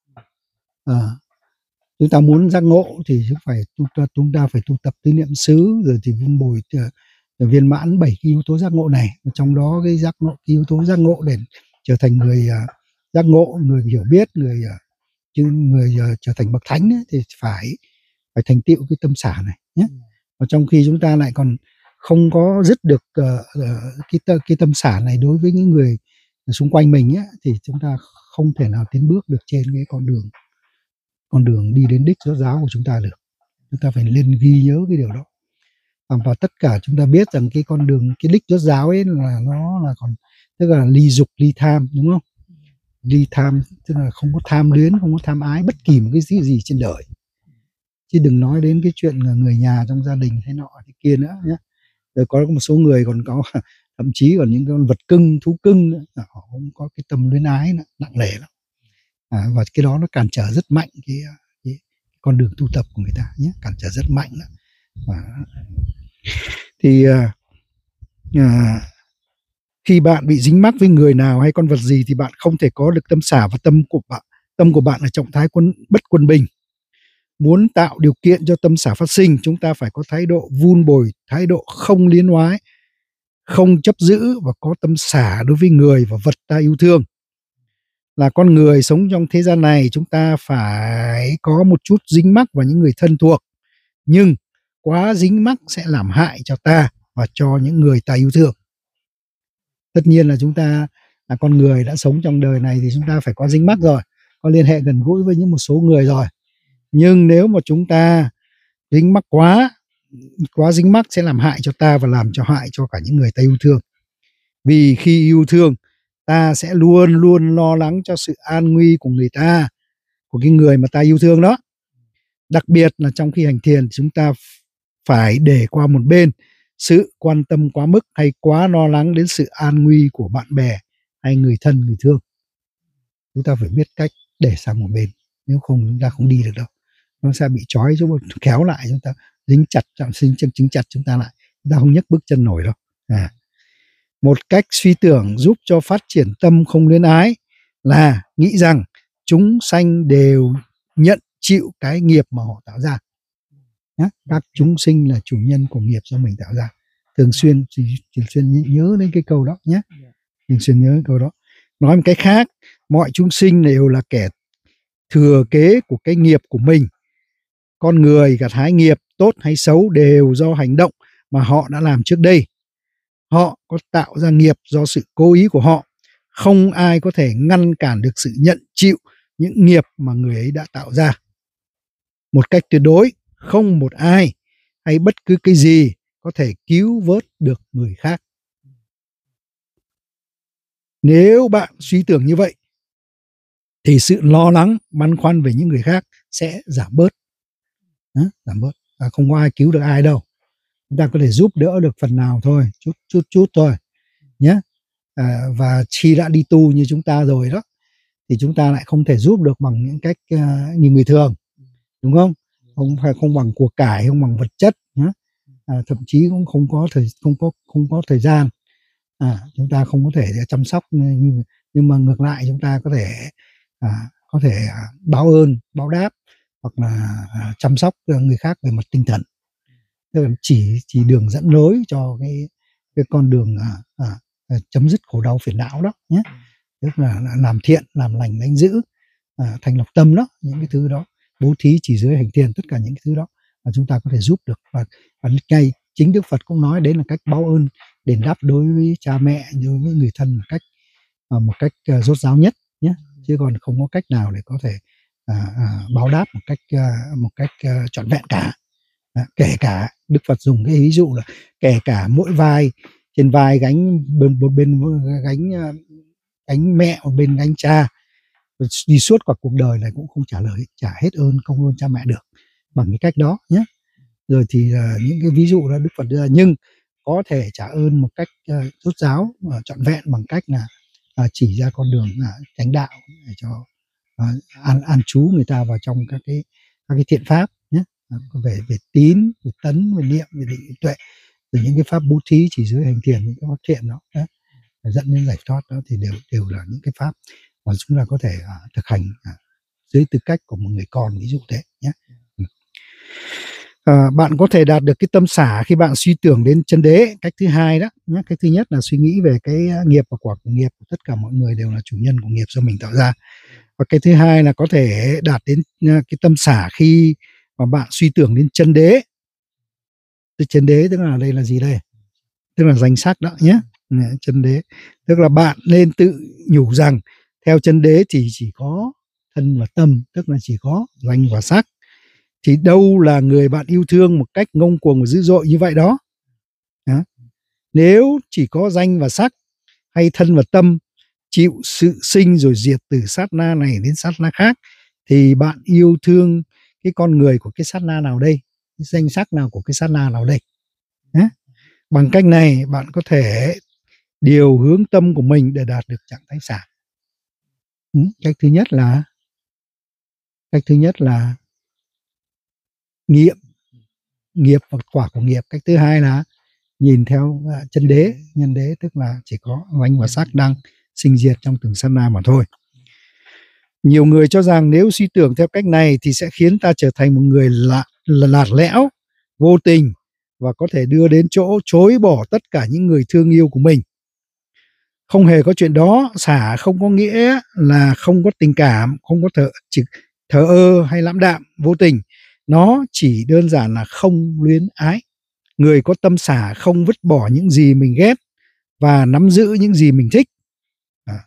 À, chúng ta muốn giác ngộ thì chúng phải chúng ta, chúng ta phải tu tập tứ niệm xứ, rồi thì vun bồi uh, viên mãn bảy cái yếu tố giác ngộ này. Trong đó cái giác ngộ, cái yếu tố giác ngộ để trở thành người uh, giác ngộ, người hiểu biết, người uh, chứ người uh, trở thành bậc thánh ấy, thì phải phải thành tựu cái tâm xả này nhé. Và trong khi chúng ta lại còn không có dứt được uh, uh, cái cái tâm xả này đối với những người xung quanh mình ấy, thì chúng ta không thể nào tiến bước được trên cái con đường con đường đi đến đích rốt ráo của chúng ta được. Chúng ta phải lên ghi nhớ cái điều đó. Và tất cả chúng ta biết rằng cái con đường, cái đích rốt ráo ấy là nó là còn, tức là ly dục, ly tham, đúng không? Ly tham tức là không có tham luyến, không có tham ái bất kỳ một cái gì gì trên đời. Chứ đừng nói đến cái chuyện là người nhà trong gia đình thế nọ thế kia nữa nhé. Rồi có một số người còn có thậm chí còn những con vật cưng, thú cưng nữa, họ cũng có cái tâm luyến ái nữa, nặng nề lắm. À, và cái đó nó cản trở rất mạnh cái, cái con đường tu tập của người ta nhé, cản trở rất mạnh đó. À, thì à, à, khi bạn bị dính mắc với người nào hay con vật gì thì bạn không thể có được tâm xả, và tâm của bạn tâm của bạn ở trạng thái quân bất quân bình. Muốn tạo điều kiện cho tâm xả phát sinh, chúng ta phải có thái độ vun bồi, thái độ không liên oái, không chấp giữ, và có tâm xả đối với người và vật ta yêu thương. Là con người sống trong thế gian này, chúng ta phải có một chút dính mắc vào những người thân thuộc, nhưng quá dính mắc sẽ làm hại cho ta và cho những người ta yêu thương. Tất nhiên là chúng ta là con người đã sống trong đời này thì chúng ta phải có dính mắc rồi, có liên hệ gần gũi với những một số người rồi. Nhưng nếu mà chúng ta dính mắc quá, quá dính mắc sẽ làm hại cho ta và làm cho hại cho cả những người ta yêu thương. Vì khi yêu thương, ta sẽ luôn luôn lo lắng cho sự an nguy của người ta, của cái người mà ta yêu thương đó. Đặc biệt là trong khi hành thiền, chúng ta phải để qua một bên sự quan tâm quá mức hay quá lo lắng đến sự an nguy của bạn bè hay người thân, người thương. Chúng ta phải biết cách để sang một bên, nếu không chúng ta không đi được đâu. Nó sẽ bị trói, chúng ta kéo lại, chúng ta dính chặt, dính chân chính chặt chúng ta lại, chúng ta không nhấc bước chân nổi đâu. À. Một cách suy tưởng giúp cho phát triển tâm không luyến ái là nghĩ rằng chúng sanh đều nhận chịu cái nghiệp mà họ tạo ra. Các chúng sinh là chủ nhân của nghiệp do mình tạo ra. Thường xuyên thường xuyên nhớ đến cái câu đó nhé. Thường xuyên nhớ cái câu đó. Nói một cách khác, mọi chúng sinh đều là kẻ thừa kế của cái nghiệp của mình. Con người gặt hái nghiệp tốt hay xấu đều do hành động mà họ đã làm trước đây. Họ có tạo ra nghiệp do sự cố ý của họ. Không ai có thể ngăn cản được sự nhận chịu những nghiệp mà người ấy đã tạo ra. Một cách tuyệt đối, không một ai hay bất cứ cái gì có thể cứu vớt được người khác. Nếu bạn suy tưởng như vậy, thì sự lo lắng, băn khoăn về những người khác sẽ giảm bớt. Đó, giảm bớt. À, không có ai cứu được ai đâu. Chúng ta có thể giúp đỡ được phần nào thôi, chút chút chút thôi nhé. À, và khi đã đi tu như chúng ta rồi đó, thì chúng ta lại không thể giúp được bằng những cách uh, như người thường, đúng không? Không phải không bằng của cải, không bằng vật chất nhé. À, thậm chí cũng không có thời không có không có thời gian. À, chúng ta không có thể chăm sóc như, nhưng mà ngược lại chúng ta có thể à, có thể à, báo ơn, báo đáp hoặc là à, chăm sóc người khác về mặt tinh thần. Tức là chỉ chỉ đường dẫn lối cho cái cái con đường à, à, chấm dứt khổ đau phiền não đó nhé. Tức là, là làm thiện, làm lành, đánh giữ, à, thành lọc tâm đó, những cái thứ đó, bố thí, chỉ giới, hành thiền, tất cả những cái thứ đó là chúng ta có thể giúp được. Và, và ngay chính Đức Phật cũng nói đấy là cách báo ơn, đền đáp đối với cha mẹ, đối với người thân một cách à, một cách uh, rốt ráo nhất nhé. Chứ còn không có cách nào để có thể à, à, báo đáp một cách à, một cách uh, trọn vẹn cả. À, kể cả Đức Phật dùng cái ví dụ là kể cả mỗi vai, trên vai gánh bên một bên gánh gánh mẹ, một bên gánh cha, đi suốt cả cuộc đời này cũng không trả lời trả hết ơn công ơn cha mẹ được bằng cái cách đó nhé. Rồi thì uh, những cái ví dụ đó Đức Phật đưa ra, nhưng có thể trả ơn một cách uh, rốt ráo và trọn vẹn bằng cách là uh, chỉ ra con đường uh, chánh đạo để cho uh, an an trú người ta vào trong các cái các cái thiện pháp nhé. Uh, về về tín, về tấn, về niệm, về định, về tuệ, rồi những cái pháp bố thí, chỉ giới, hành thiền, những cái pháp thiện đó, đó dẫn đến giải thoát đó thì đều đều là những cái pháp mà chúng ta có thể uh, thực hành uh, dưới tư cách của một người con, ví dụ thế nhé. À, bạn có thể đạt được cái tâm xả khi bạn suy tưởng đến chân đế. Cách thứ hai đó nhé. Cách thứ nhất là suy nghĩ về cái nghiệp và quả của nghiệp. Tất cả mọi người đều là chủ nhân của nghiệp do mình tạo ra. Và cái thứ hai là có thể đạt đến cái tâm xả khi mà bạn suy tưởng đến chân đế. Chân đế tức là đây là gì đây? Tức là danh sắc đó nhé. Chân đế tức là bạn nên tự nhủ rằng theo chân đế thì chỉ có thân và tâm, tức là chỉ có danh và sắc. Thì đâu là người bạn yêu thương một cách ngông cuồng và dữ dội như vậy đó. đó. Nếu chỉ có danh và sắc hay thân và tâm chịu sự sinh rồi diệt từ sát na này đến sát na khác, thì bạn yêu thương cái con người của cái sát na nào đây? Cái danh sắc nào của cái sát na nào đây? đó. Bằng cách này bạn có thể điều hướng tâm của mình để đạt được trạng thái xả. Ừ, cách thứ nhất là cách thứ nhất là nghiệm nghiệp và quả của nghiệp. Cách thứ hai là nhìn theo uh, chân đế, nhân đế, tức là chỉ có danh và sắc đang sinh diệt trong từng sát na mà thôi. Nhiều người cho rằng nếu suy tưởng theo cách này thì sẽ khiến ta trở thành một người lạ, lạt lẽo, vô tình và có thể đưa đến chỗ chối bỏ tất cả những người thương yêu của mình. Không hề có chuyện đó. Xả không có nghĩa là không có tình cảm, không có thờ, chỉ, thờ ơ hay lãm đạm, vô tình. Nó chỉ đơn giản là không luyến ái. Người có tâm xả không vứt bỏ những gì mình ghét và nắm giữ những gì mình thích. À,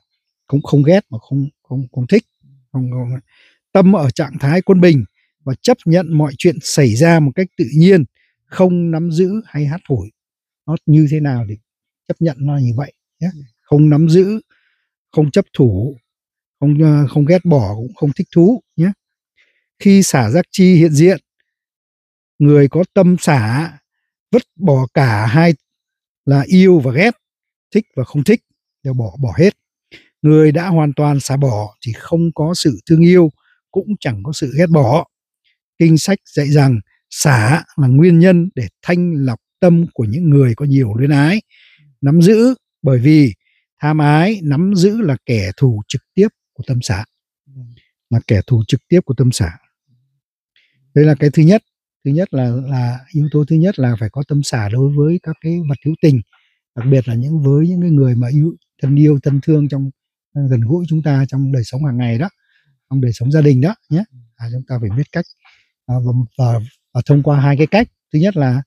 cũng không ghét mà không không không thích, không, không. Tâm ở trạng thái quân bình và chấp nhận mọi chuyện xảy ra một cách tự nhiên, không nắm giữ hay hắt hủi. Nó như thế nào thì chấp nhận nó như vậy nhé. Không nắm giữ, không chấp thủ, không không ghét bỏ, cũng không thích thú nhé. Khi xả giác chi hiện diện, người có tâm xả vứt bỏ cả hai là yêu và ghét, thích và không thích, đều bỏ bỏ hết. Người đã hoàn toàn xả bỏ thì không có sự thương yêu, cũng chẳng có sự ghét bỏ. Kinh sách dạy rằng xả là nguyên nhân để thanh lọc tâm của những người có nhiều luyến ái, nắm giữ, bởi vì tham ái nắm giữ là kẻ thù trực tiếp của tâm xả, là kẻ thù trực tiếp của tâm xả. Đây là cái thứ nhất. Thứ nhất là là yếu tố thứ nhất là phải có tâm xả đối với các cái vật hữu tình, đặc biệt là những với những cái người mà yêu thân yêu thân thương trong gần gũi chúng ta trong đời sống hàng ngày đó, trong đời sống gia đình đó nhé. À, chúng ta phải biết cách à, và, và, và thông qua hai cái cách. Thứ nhất là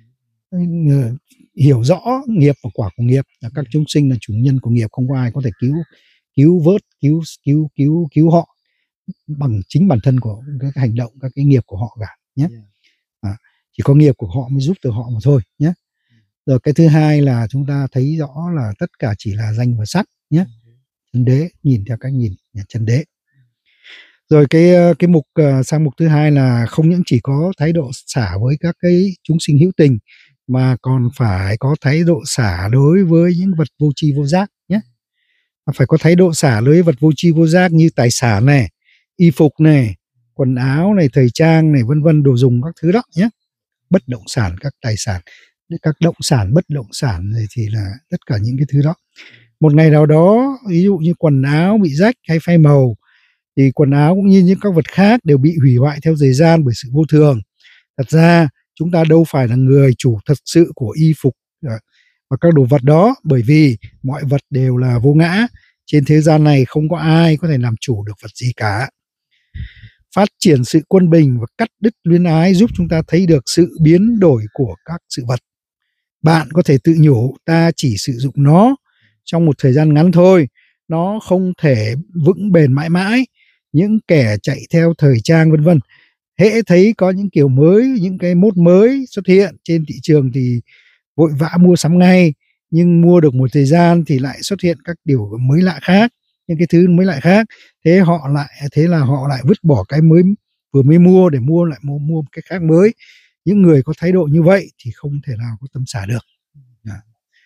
uh, hiểu rõ nghiệp và quả của nghiệp, là các chúng sinh là chủ nhân của nghiệp, không có ai có thể cứu cứu vớt cứu cứu cứu cứu họ bằng chính bản thân của các hành động, các cái nghiệp của họ cả nhé. À, chỉ có nghiệp của họ mới giúp được họ mà thôi nhé. Rồi cái thứ hai là chúng ta thấy rõ là tất cả chỉ là danh và sắc nhé. Chân đế, nhìn theo cách nhìn là chân đế. Rồi cái cái mục sang mục thứ hai là không những chỉ có thái độ xả với các cái chúng sinh hữu tình, mà còn phải có thái độ xả đối với những vật vô tri vô giác nhé. Phải có thái độ xả đối với vật vô tri vô giác như tài sản này, y phục này, quần áo này, thời trang này, vân vân, đồ dùng các thứ đó nhé. Bất động sản, các tài sản, các động sản, bất động sản này thì là tất cả những cái thứ đó. Một ngày nào đó, ví dụ như quần áo bị rách hay phai màu, thì quần áo cũng như những các vật khác đều bị hủy hoại theo thời gian bởi sự vô thường. Thật ra chúng ta đâu phải là người chủ thật sự của y phục và các đồ vật đó, bởi vì mọi vật đều là vô ngã. Trên thế gian này không có ai có thể làm chủ được vật gì cả. Phát triển sự quân bình và cắt đứt luyến ái giúp chúng ta thấy được sự biến đổi của các sự vật. Bạn có thể tự nhủ ta chỉ sử dụng nó trong một thời gian ngắn thôi, nó không thể vững bền mãi mãi. Những kẻ chạy theo thời trang vân vân, hễ thấy có những kiểu mới, những cái mốt mới xuất hiện trên thị trường thì vội vã mua sắm ngay, nhưng mua được một thời gian thì lại xuất hiện các điều mới lạ khác, những cái thứ mới lạ khác. Thế họ lại thế là họ lại vứt bỏ cái mới vừa mới mua để mua lại mua mua cái khác mới. Những người có thái độ như vậy thì không thể nào có tâm xả được. À.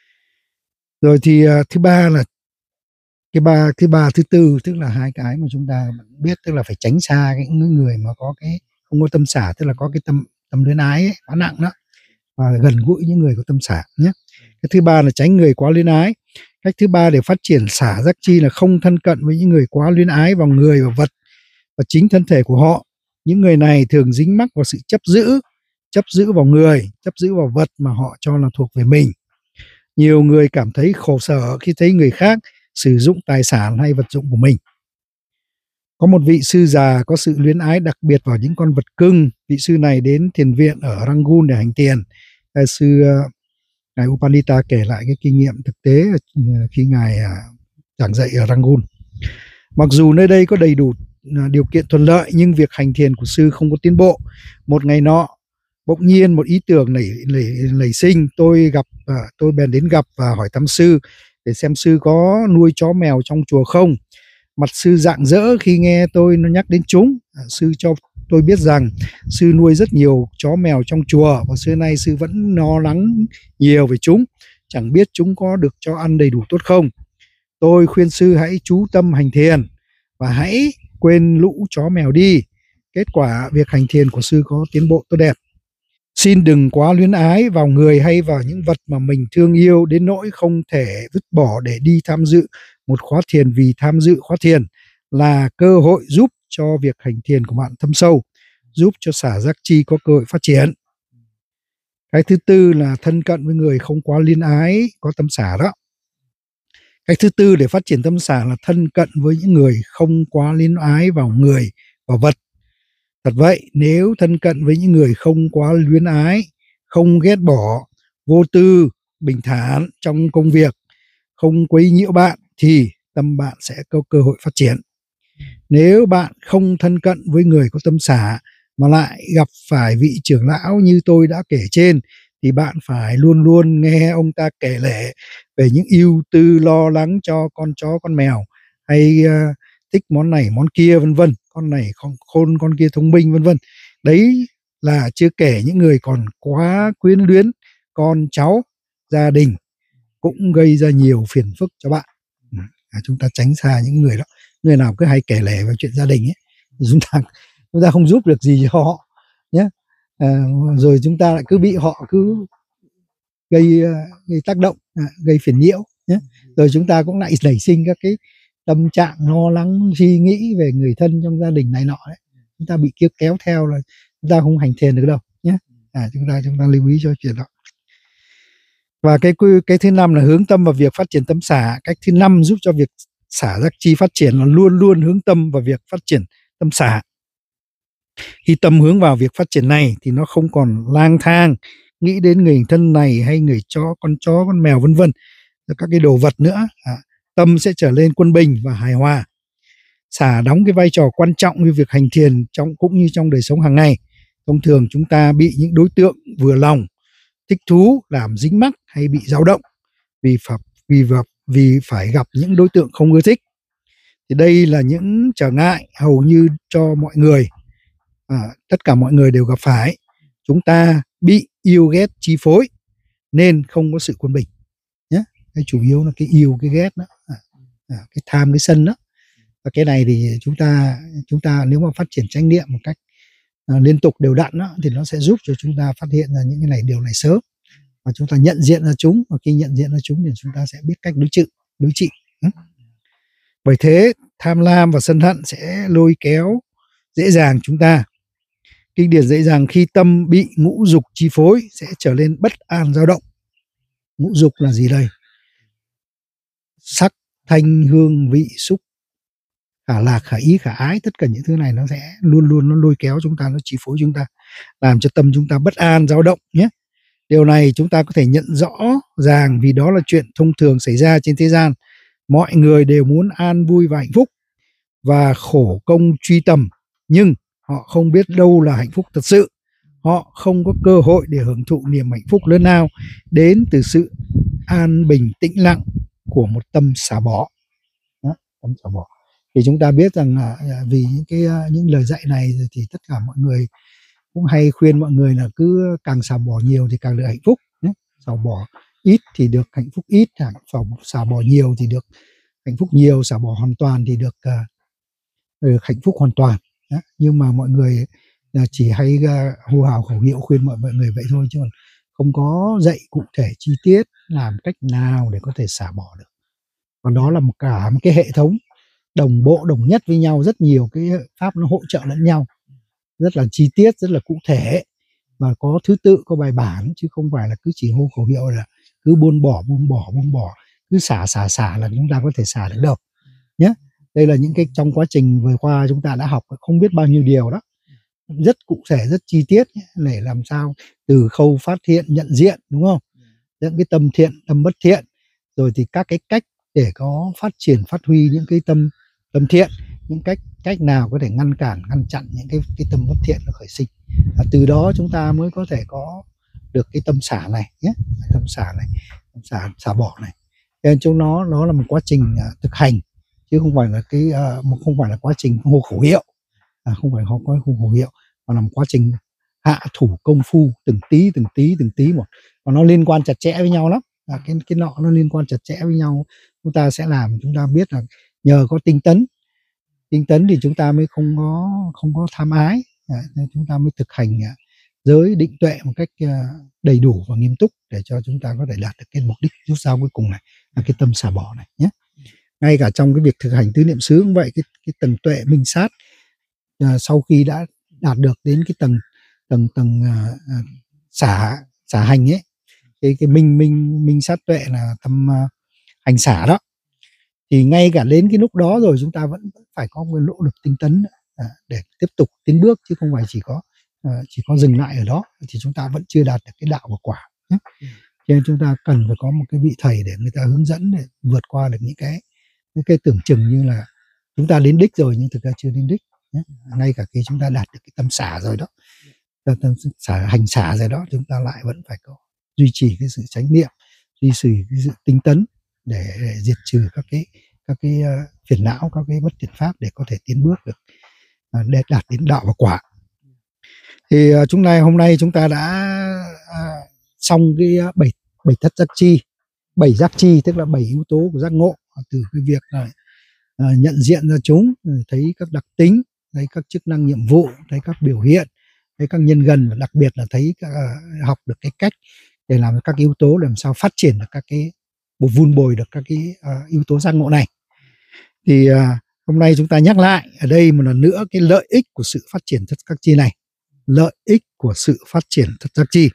Rồi thì uh, thứ ba là cái ba thứ ba thứ tư, tức là hai cái mà chúng ta biết, tức là phải tránh xa những người mà có cái không có tâm xả, tức là có cái tâm tâm luyến ái ấy, quá nặng đó, và gần gũi những người có tâm xả nhé. Cái thứ ba là tránh người quá luyến ái. Cách thứ ba để phát triển xả giác chi là không thân cận với những người quá luyến ái vào người và vật và chính thân thể của họ. Những người này thường dính mắc vào sự chấp giữ, chấp giữ vào người, chấp giữ vào vật mà họ cho là thuộc về mình. Nhiều người cảm thấy khổ sở khi thấy người khác sử dụng tài sản hay vật dụng của mình. Có một vị sư già có sự luyến ái đặc biệt vào những con vật cưng. Vị sư này đến thiền viện ở Rangoon để hành thiền. Đại sư ngài U Pandita kể lại cái kinh nghiệm thực tế khi ngài giảng dạy ở Rangoon. Mặc dù nơi đây có đầy đủ điều kiện thuận lợi, nhưng việc hành thiền của sư không có tiến bộ. Một ngày nọ, bỗng nhiên một ý tưởng nảy nảy nảy sinh. Tôi gặp tôi bèn đến gặp và hỏi thăm sư để xem sư có nuôi chó mèo trong chùa không. Mặt sư rạng rỡ khi nghe tôi nó nhắc đến chúng. Sư cho tôi biết rằng sư nuôi rất nhiều chó mèo trong chùa và xưa nay sư vẫn lo lắng nhiều về chúng, chẳng biết chúng có được cho ăn đầy đủ tốt không. Tôi khuyên sư hãy chú tâm hành thiền và hãy quên lũ chó mèo đi. Kết quả việc hành thiền của sư có tiến bộ tốt đẹp. Xin đừng quá luyến ái vào người hay vào những vật mà mình thương yêu đến nỗi không thể vứt bỏ để đi tham dự một khóa thiền, vì tham dự khóa thiền là cơ hội giúp cho việc hành thiền của bạn thâm sâu, giúp cho xả giác chi có cơ hội phát triển. Cái thứ tư là thân cận với người không quá luyến ái, có tâm xả đó. Cái thứ tư để phát triển tâm xả là thân cận với những người không quá luyến ái vào người và vật. Thật vậy, nếu thân cận với những người không quá luyến ái, không ghét bỏ, vô tư, bình thản trong công việc, không quấy nhiễu bạn, thì tâm bạn sẽ có cơ hội phát triển. Nếu bạn không thân cận với người có tâm xả mà lại gặp phải vị trưởng lão như tôi đã kể trên, thì bạn phải luôn luôn nghe ông ta kể lể về những ưu tư lo lắng cho con chó con mèo, hay uh, thích món này món kia vân vân, con này không khôn con kia thông minh vân vân. Đấy là chưa kể những người còn quá quyến luyến con cháu, gia đình, cũng gây ra nhiều phiền phức cho bạn. À, chúng ta tránh xa những người đó. Người nào cứ hay kể lể về chuyện gia đình ấy, thì chúng ta chúng ta không giúp được gì cho họ nhé. À, rồi chúng ta lại cứ bị họ cứ gây gây tác động, à, gây phiền nhiễu nhé. Rồi chúng ta cũng lại nảy sinh các cái tâm trạng lo lắng, suy nghĩ về người thân trong gia đình này nọ đấy. Chúng ta bị kéo kéo theo là chúng ta không hành thiền được đâu nhé. À, chúng ta chúng ta lưu ý cho chuyện đó. Và cái cái thứ năm là hướng tâm vào việc phát triển tâm xả. Cách thứ năm giúp cho việc xả giác chi phát triển là luôn luôn hướng tâm vào việc phát triển tâm xả. Khi tâm hướng vào việc phát triển này thì nó không còn lang thang nghĩ đến người thân này hay người chó, con chó, con mèo vân vân, các cái đồ vật nữa. À, tâm sẽ trở lên quân bình và hài hòa. Xả đóng cái vai trò quan trọng như việc hành thiền trong cũng như trong đời sống hàng ngày. Thông thường chúng ta bị những đối tượng vừa lòng, thích thú làm dính mắc hay bị dao động vì phải, vì, vì phải gặp những đối tượng không ưa thích. Thì đây là những trở ngại hầu như cho mọi người, à, tất cả mọi người đều gặp phải. Chúng ta bị yêu ghét chi phối nên không có sự quân bình nhé. Cái chủ yếu là cái yêu cái ghét đó, à, à, cái tham cái sân đó. Và cái này thì chúng ta chúng ta nếu mà phát triển chánh niệm một cách à, liên tục đều đặn đó, thì nó sẽ giúp cho chúng ta phát hiện ra những cái này điều này sớm, và chúng ta nhận diện ra chúng, và khi nhận diện ra chúng thì chúng ta sẽ biết cách đối trị đối trị. Ừ. Bởi thế tham lam và sân hận sẽ lôi kéo dễ dàng chúng ta. Kinh điển dạy rằng khi tâm bị ngũ dục chi phối sẽ trở nên bất an dao động. Ngũ dục là gì đây? Sắc, thanh, hương, vị, xúc, khả lạc, khả ý, khả ái, tất cả những thứ này nó sẽ luôn luôn nó lôi kéo chúng ta, nó chi phối chúng ta, làm cho tâm chúng ta bất an dao động nhé. Điều này chúng ta có thể nhận rõ ràng vì đó là chuyện thông thường xảy ra trên thế gian. Mọi người đều muốn an vui và hạnh phúc và khổ công truy tầm, nhưng họ không biết đâu là hạnh phúc thật sự. Họ không có cơ hội để hưởng thụ niềm hạnh phúc lớn lao đến từ sự an bình tĩnh lặng của một tâm xả bỏ. Đó, tâm xả bỏ. Thì chúng ta biết rằng là vì những cái những lời dạy này thì tất cả mọi người cũng hay khuyên mọi người là cứ càng xả bỏ nhiều thì càng được hạnh phúc nhé. Xả bỏ ít thì được hạnh phúc ít, xả bỏ nhiều thì được hạnh phúc nhiều, xả bỏ hoàn toàn thì được, uh, được hạnh phúc hoàn toàn. Đó. Nhưng mà mọi người chỉ hay uh, hô hào khẩu hiệu khuyên mọi mọi người vậy thôi, chứ không có dạy cụ thể chi tiết làm cách nào để có thể xả bỏ được. Còn đó là một cả một cái hệ thống đồng bộ đồng nhất với nhau, rất nhiều cái pháp nó hỗ trợ lẫn nhau, rất là chi tiết, rất là cụ thể, và có thứ tự, có bài bản, chứ không phải là cứ chỉ hô khẩu hiệu là cứ buông bỏ buông bỏ buông bỏ, cứ xả xả xả là chúng ta có thể xả được đâu nhé. Đây là những cái trong quá trình vừa qua chúng ta đã học không biết bao nhiêu điều đó, rất cụ thể, rất chi tiết để làm sao từ khâu phát hiện, nhận diện, đúng không, những cái tâm thiện, tâm bất thiện, rồi thì các cái cách để có phát triển, phát huy những cái tâm tâm thiện, những cách cách nào có thể ngăn cản, ngăn chặn những cái cái tâm bất thiện nó khởi sinh. À, từ đó chúng ta mới có thể có được cái tâm xả này nhé, tâm xả này, tâm xả xả bỏ này. Nên chúng nó nó là một quá trình uh, thực hành, chứ không phải là cái uh, một không phải là quá trình hô khẩu hiệu, à, không phải hô khẩu hiệu, mà là một quá trình hạ thủ công phu từng tí từng tí từng tí một, và nó liên quan chặt chẽ với nhau lắm. À, cái cái nọ nó liên quan chặt chẽ với nhau. Chúng ta sẽ làm, chúng ta biết là nhờ có tinh tấn, tinh tấn thì chúng ta mới không có không có tham ái, à, nên chúng ta mới thực hành uh, giới định tuệ một cách uh, đầy đủ và nghiêm túc để cho chúng ta có thể đạt được cái mục đích rút ra cuối cùng này là cái tâm xả bỏ này nhé. Ngay cả trong cái việc thực hành tứ niệm xứ cũng vậy, cái, cái tầng tuệ minh sát uh, sau khi đã đạt được đến cái tầng tầng tầng uh, uh, xả xả hành ấy, cái cái minh minh minh sát tuệ là tâm uh, hành xả đó, thì ngay cả đến cái lúc đó rồi chúng ta vẫn phải có một nỗ lực tinh tấn à, để tiếp tục tiến bước, chứ không phải chỉ có uh, chỉ có dừng lại ở đó thì chúng ta vẫn chưa đạt được cái đạo và quả nhé. Ừ. Cho nên chúng ta cần phải có một cái vị thầy để người ta hướng dẫn để vượt qua được những cái Cái, cái tưởng chừng như là chúng ta đến đích rồi nhưng thực ra chưa đến đích nhé. Ngay cả khi chúng ta đạt được cái tâm xả rồi đó, tâm xả hành xả rồi đó, chúng ta lại vẫn phải có duy trì cái sự chánh niệm, duy trì cái sự tinh tấn để, để diệt trừ các cái các cái uh, phiền não, các cái bất thiện pháp để có thể tiến bước được uh, để đạt đến đạo và quả. Thì uh, chúng ta hôm nay chúng ta đã uh, xong cái uh, bảy bảy thất giác chi, bảy giác chi tức là bảy yếu tố của giác ngộ, từ cái việc là uh, nhận diện ra chúng, thấy các đặc tính, thấy các chức năng nhiệm vụ, thấy các biểu hiện, thấy các nhân gần, và đặc biệt là thấy các, uh, học được cái cách để làm các yếu tố làm sao phát triển được các cái một vun bồi được các cái uh, yếu tố giác ngộ này. Thì uh, hôm nay chúng ta nhắc lại ở đây một lần nữa cái lợi ích của sự phát triển thất giác chi này. Lợi ích của sự phát triển thất giác chi.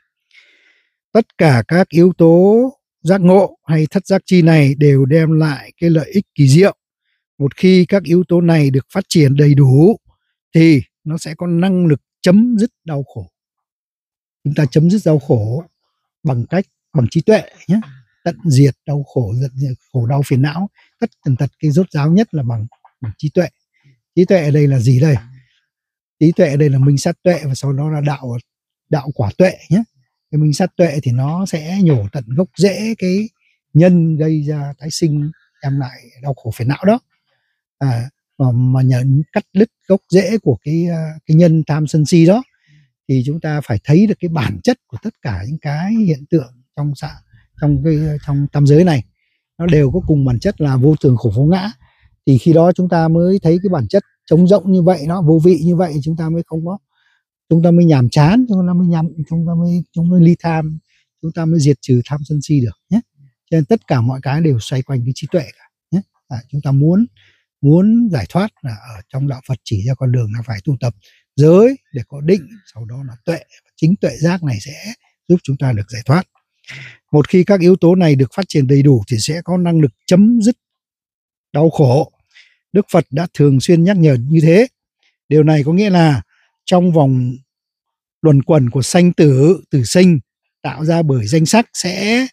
Tất cả các yếu tố giác ngộ hay thất giác chi này đều đem lại cái lợi ích kỳ diệu. Một khi các yếu tố này được phát triển đầy đủ thì nó sẽ có năng lực chấm dứt đau khổ. Chúng ta chấm dứt đau khổ bằng cách bằng trí tuệ nhé, tận diệt đau khổ, diệt khổ đau phiền não, tất tần tật cái rốt ráo nhất là bằng, bằng trí tuệ. Trí tuệ ở đây là gì đây? Trí tuệ ở đây là minh sát tuệ, và sau đó là đạo đạo quả tuệ nhé. Cái minh sát tuệ thì nó sẽ nhổ tận gốc rễ cái nhân gây ra tái sinh, đem lại đau khổ phiền não đó. À, mà, mà nhận cắt đứt gốc rễ của cái cái nhân tham sân si đó, thì chúng ta phải thấy được cái bản chất của tất cả những cái hiện tượng trong xã trong cái trong tam giới này, nó đều có cùng bản chất là vô thường khổ vô ngã. Thì khi đó chúng ta mới thấy cái bản chất trống rỗng như vậy, nó vô vị như vậy, chúng ta mới không có, chúng ta mới nhàm chán, chúng ta mới nhàm chúng ta mới chúng ta mới ly tham, chúng ta mới diệt trừ tham sân si được nhé. Cho nên tất cả mọi cái đều xoay quanh cái trí tuệ cả nhé. À, chúng ta muốn muốn giải thoát là ở trong đạo Phật chỉ ra con đường là phải tu tập giới để có định, sau đó là tuệ, chính tuệ giác này sẽ giúp chúng ta được giải thoát. Một khi các yếu tố này được phát triển đầy đủ thì sẽ có năng lực chấm dứt đau khổ. Đức Phật đã thường xuyên nhắc nhở như thế. Điều này có nghĩa là trong vòng luẩn quẩn của sanh tử, tử sinh tạo ra bởi danh sắc sẽ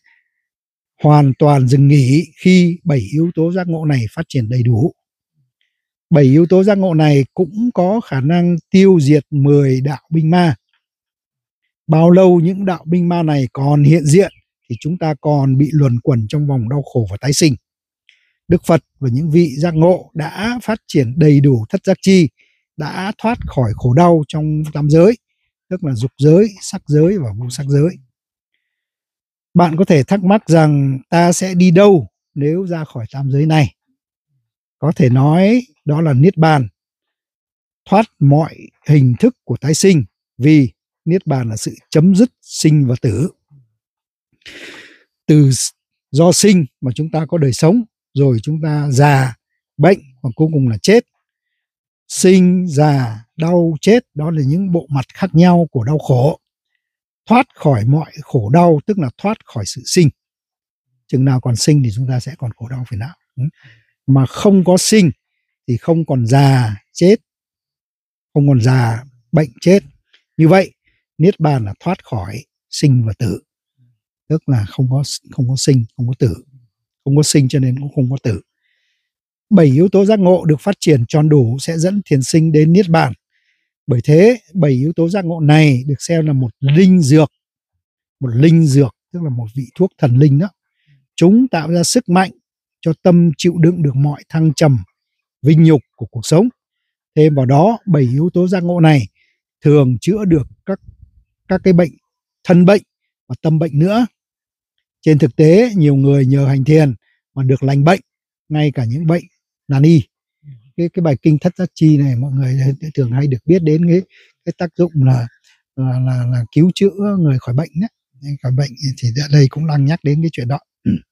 hoàn toàn dừng nghỉ khi bảy yếu tố giác ngộ này phát triển đầy đủ. Bảy yếu tố giác ngộ này cũng có khả năng tiêu diệt mười đạo binh ma. Bao lâu những đạo binh ma này còn hiện diện thì chúng ta còn bị luẩn quẩn trong vòng đau khổ và tái sinh. Đức Phật và những vị giác ngộ đã phát triển đầy đủ thất giác chi, đã thoát khỏi khổ đau trong tam giới, tức là dục giới, sắc giới và vô sắc giới. Bạn có thể thắc mắc rằng ta sẽ đi đâu nếu ra khỏi tam giới này? Có thể nói đó là Niết Bàn, thoát mọi hình thức của tái sinh, vì Niết Bàn là sự chấm dứt sinh và tử. Từ do sinh mà chúng ta có đời sống, rồi chúng ta già, bệnh và cuối cùng là chết. Sinh, già, đau, chết, đó là những bộ mặt khác nhau của đau khổ. Thoát khỏi mọi khổ đau tức là thoát khỏi sự sinh. Chừng nào còn sinh thì chúng ta sẽ còn khổ đau phiền não. Mà không có sinh thì không còn già, chết, không còn già, bệnh, chết. Như vậy Niết Bàn là thoát khỏi sinh và tử, tức là không có không có sinh, không có tử, không có sinh cho nên cũng không có tử. Bảy yếu tố giác ngộ được phát triển tròn đủ sẽ dẫn thiền sinh đến Niết Bàn. Bởi thế bảy yếu tố giác ngộ này được xem là một linh dược, một linh dược tức là một vị thuốc thần linh đó. Chúng tạo ra sức mạnh cho tâm chịu đựng được mọi thăng trầm, vinh nhục của cuộc sống. Thêm vào đó, bảy yếu tố giác ngộ này thường chữa được các các cái bệnh, thân bệnh và tâm bệnh nữa. Trên thực tế, nhiều người nhờ hành thiền mà được lành bệnh, ngay cả những bệnh nan y. Cái cái bài kinh thất giác chi này mọi người thường hay được biết đến cái cái tác dụng là là là, là cứu chữa người khỏi bệnh đấy. Khỏi bệnh thì ở đây cũng đang nhắc đến cái chuyện đó.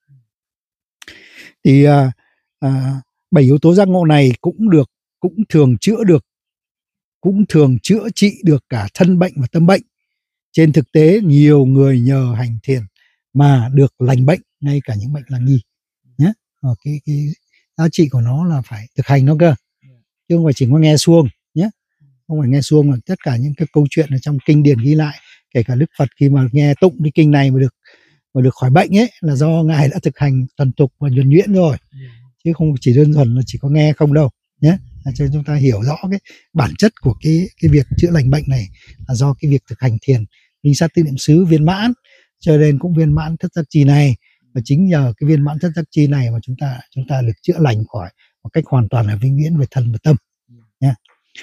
Thì à, à, bảy yếu tố giác ngộ này cũng được cũng thường chữa được cũng thường chữa trị được cả thân bệnh và tâm bệnh. Trên thực tế, nhiều người nhờ hành thiền mà được lành bệnh, ngay cả những bệnh nan y nhé. Và cái cái giá trị của nó là phải thực hành nó cơ, chứ không phải chỉ có nghe suông nhé. Không phải nghe suông, mà tất cả những cái câu chuyện ở trong kinh điển ghi lại, kể cả Đức Phật khi mà nghe tụng cái kinh này mà được mà được khỏi bệnh ấy, là do ngài đã thực hành thuần tục và nhuần nhuyễn rồi. chứ không chỉ đơn thuần là chỉ có nghe không đâu nhé. Cho chúng ta hiểu rõ cái bản chất của cái cái việc chữa lành bệnh này là do cái việc thực hành thiền minh sát tứ niệm xứ viên mãn, cho nên cũng viên mãn thất giác chi này, và chính nhờ cái viên mãn thất giác chi này mà chúng ta chúng ta được chữa lành khỏi một cách hoàn toàn là vĩnh viễn về thân và tâm nhé.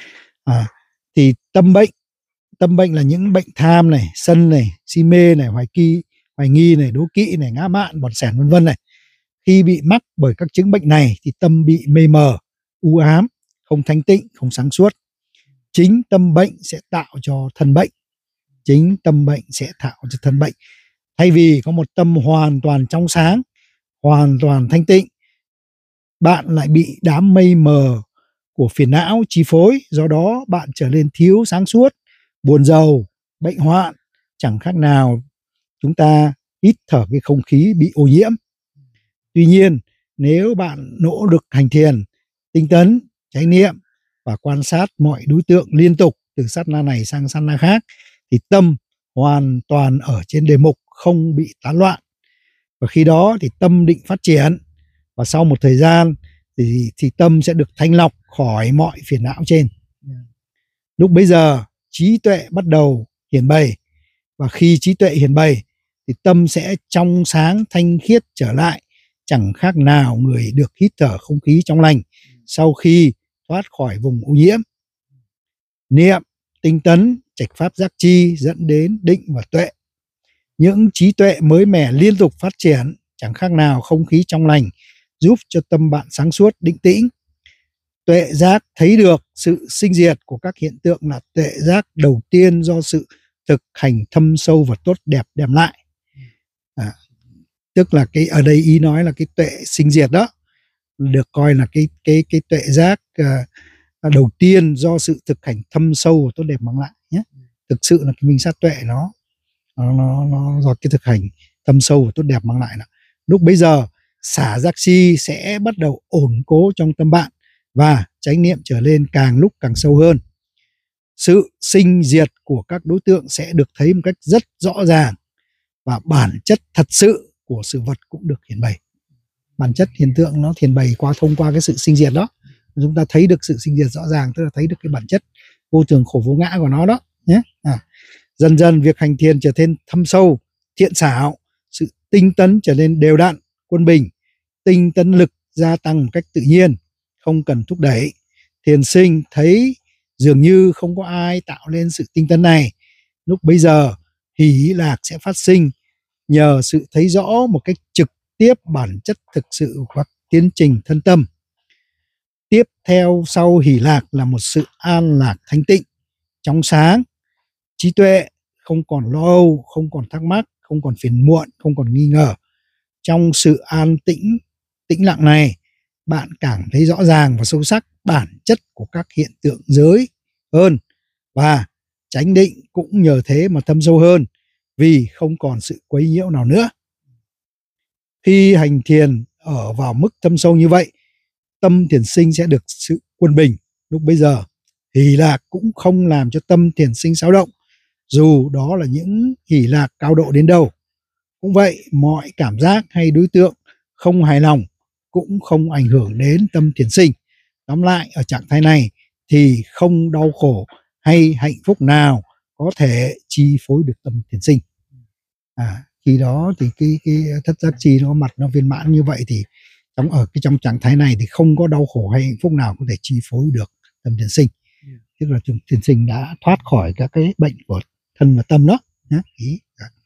À, thì tâm bệnh, tâm bệnh là những bệnh tham này, sân này, si mê này, hoài kỳ, hoài nghi này, đố kỵ này, ngã mạn, bòn sẻn vân vân này. Khi bị mắc bởi các chứng bệnh này thì tâm bị mê mờ, u ám, không thanh tịnh, không sáng suốt. Chính tâm bệnh sẽ tạo cho thân bệnh. Chính tâm bệnh sẽ tạo cho thân bệnh. Thay vì có một tâm hoàn toàn trong sáng, hoàn toàn thanh tịnh, bạn lại bị đám mây mờ của phiền não chi phối, do đó bạn trở nên thiếu sáng suốt, buồn rầu, bệnh hoạn, chẳng khác nào chúng ta hít thở cái không khí bị ô nhiễm. Tuy nhiên, nếu bạn nỗ lực hành thiền, tinh tấn, chánh niệm và quan sát mọi đối tượng liên tục từ sát na này sang sát na khác, thì tâm hoàn toàn ở trên đề mục, không bị tán loạn. Và khi đó thì tâm định phát triển, và sau một thời gian thì, thì tâm sẽ được thanh lọc khỏi mọi phiền não trên. Lúc bấy giờ trí tuệ bắt đầu hiển bày, và khi trí tuệ hiển bày thì tâm sẽ trong sáng thanh khiết trở lại, chẳng khác nào người được hít thở không khí trong lành sau khi thoát khỏi vùng ô nhiễm. Niệm, tinh tấn, trạch pháp giác chi dẫn đến định và tuệ. Những trí tuệ mới mẻ liên tục phát triển, chẳng khác nào không khí trong lành, giúp cho tâm bạn sáng suốt, định tĩnh. Tuệ giác thấy được sự sinh diệt của các hiện tượng là tuệ giác đầu tiên do sự thực hành thâm sâu và tốt đẹp đem lại. À, tức là cái ở đây ý nói là cái tuệ sinh diệt đó được coi là cái cái cái tuệ giác uh, đầu tiên do sự thực hành thâm sâu và tốt đẹp mang lại nhé. Thực sự là cái minh sát tuệ nó nó nó, nó do cái thực hành thâm sâu và tốt đẹp mang lại. Đó. Lúc bấy giờ xả giác chi sẽ bắt đầu ổn cố trong tâm bạn, và chánh niệm trở lên càng lúc càng sâu hơn. Sự sinh diệt của các đối tượng sẽ được thấy một cách rất rõ ràng, và bản chất thật sự của sự vật cũng được hiển bày. Bản chất hiện tượng nó hiển bày qua thông qua cái sự sinh diệt đó. Chúng ta thấy được sự sinh diệt rõ ràng, tức là thấy được cái bản chất vô thường khổ vô ngã của nó đó nhé. À, dần dần việc hành thiền trở nên thâm sâu, thiện xảo, sự tinh tấn trở nên đều đặn, quân bình, tinh tấn lực gia tăng một cách tự nhiên, không cần thúc đẩy. Thiền sinh thấy dường như không có ai tạo lên sự tinh tấn này. Lúc bấy giờ hỷ lạc sẽ phát sinh nhờ sự thấy rõ một cách trực tiếp bản chất thực sự hoặc tiến trình thân tâm. Tiếp theo sau hỷ lạc là một sự an lạc thanh tịnh, trong sáng, trí tuệ, không còn lo âu, không còn thắc mắc, không còn phiền muộn, không còn nghi ngờ. Trong sự an tĩnh, tĩnh lặng này, bạn càng thấy rõ ràng và sâu sắc bản chất của các hiện tượng giới hơn, và chánh định cũng nhờ thế mà thâm sâu hơn, vì không còn sự quấy nhiễu nào nữa. Khi hành thiền ở vào mức thâm sâu như vậy, tâm thiền sinh sẽ được sự quân bình. Lúc bấy giờ hỷ lạc cũng không làm cho tâm thiền sinh xáo động, dù đó là những hỷ lạc cao độ đến đâu. Cũng vậy, mọi cảm giác hay đối tượng không hài lòng cũng không ảnh hưởng đến tâm thiền sinh. Tóm lại, ở trạng thái này thì không đau khổ hay hạnh phúc nào có thể chi phối được tâm thiền sinh. À, khi đó thì cái, cái thất giác chi nó mặt nó viên mãn như vậy, thì trong ở cái trong trạng thái này thì không có đau khổ hay hạnh phúc nào có thể chi phối được tâm thiền sinh. Yeah. Tức là thiền sinh đã thoát khỏi các cái bệnh của thân và tâm đó nhé. Ý.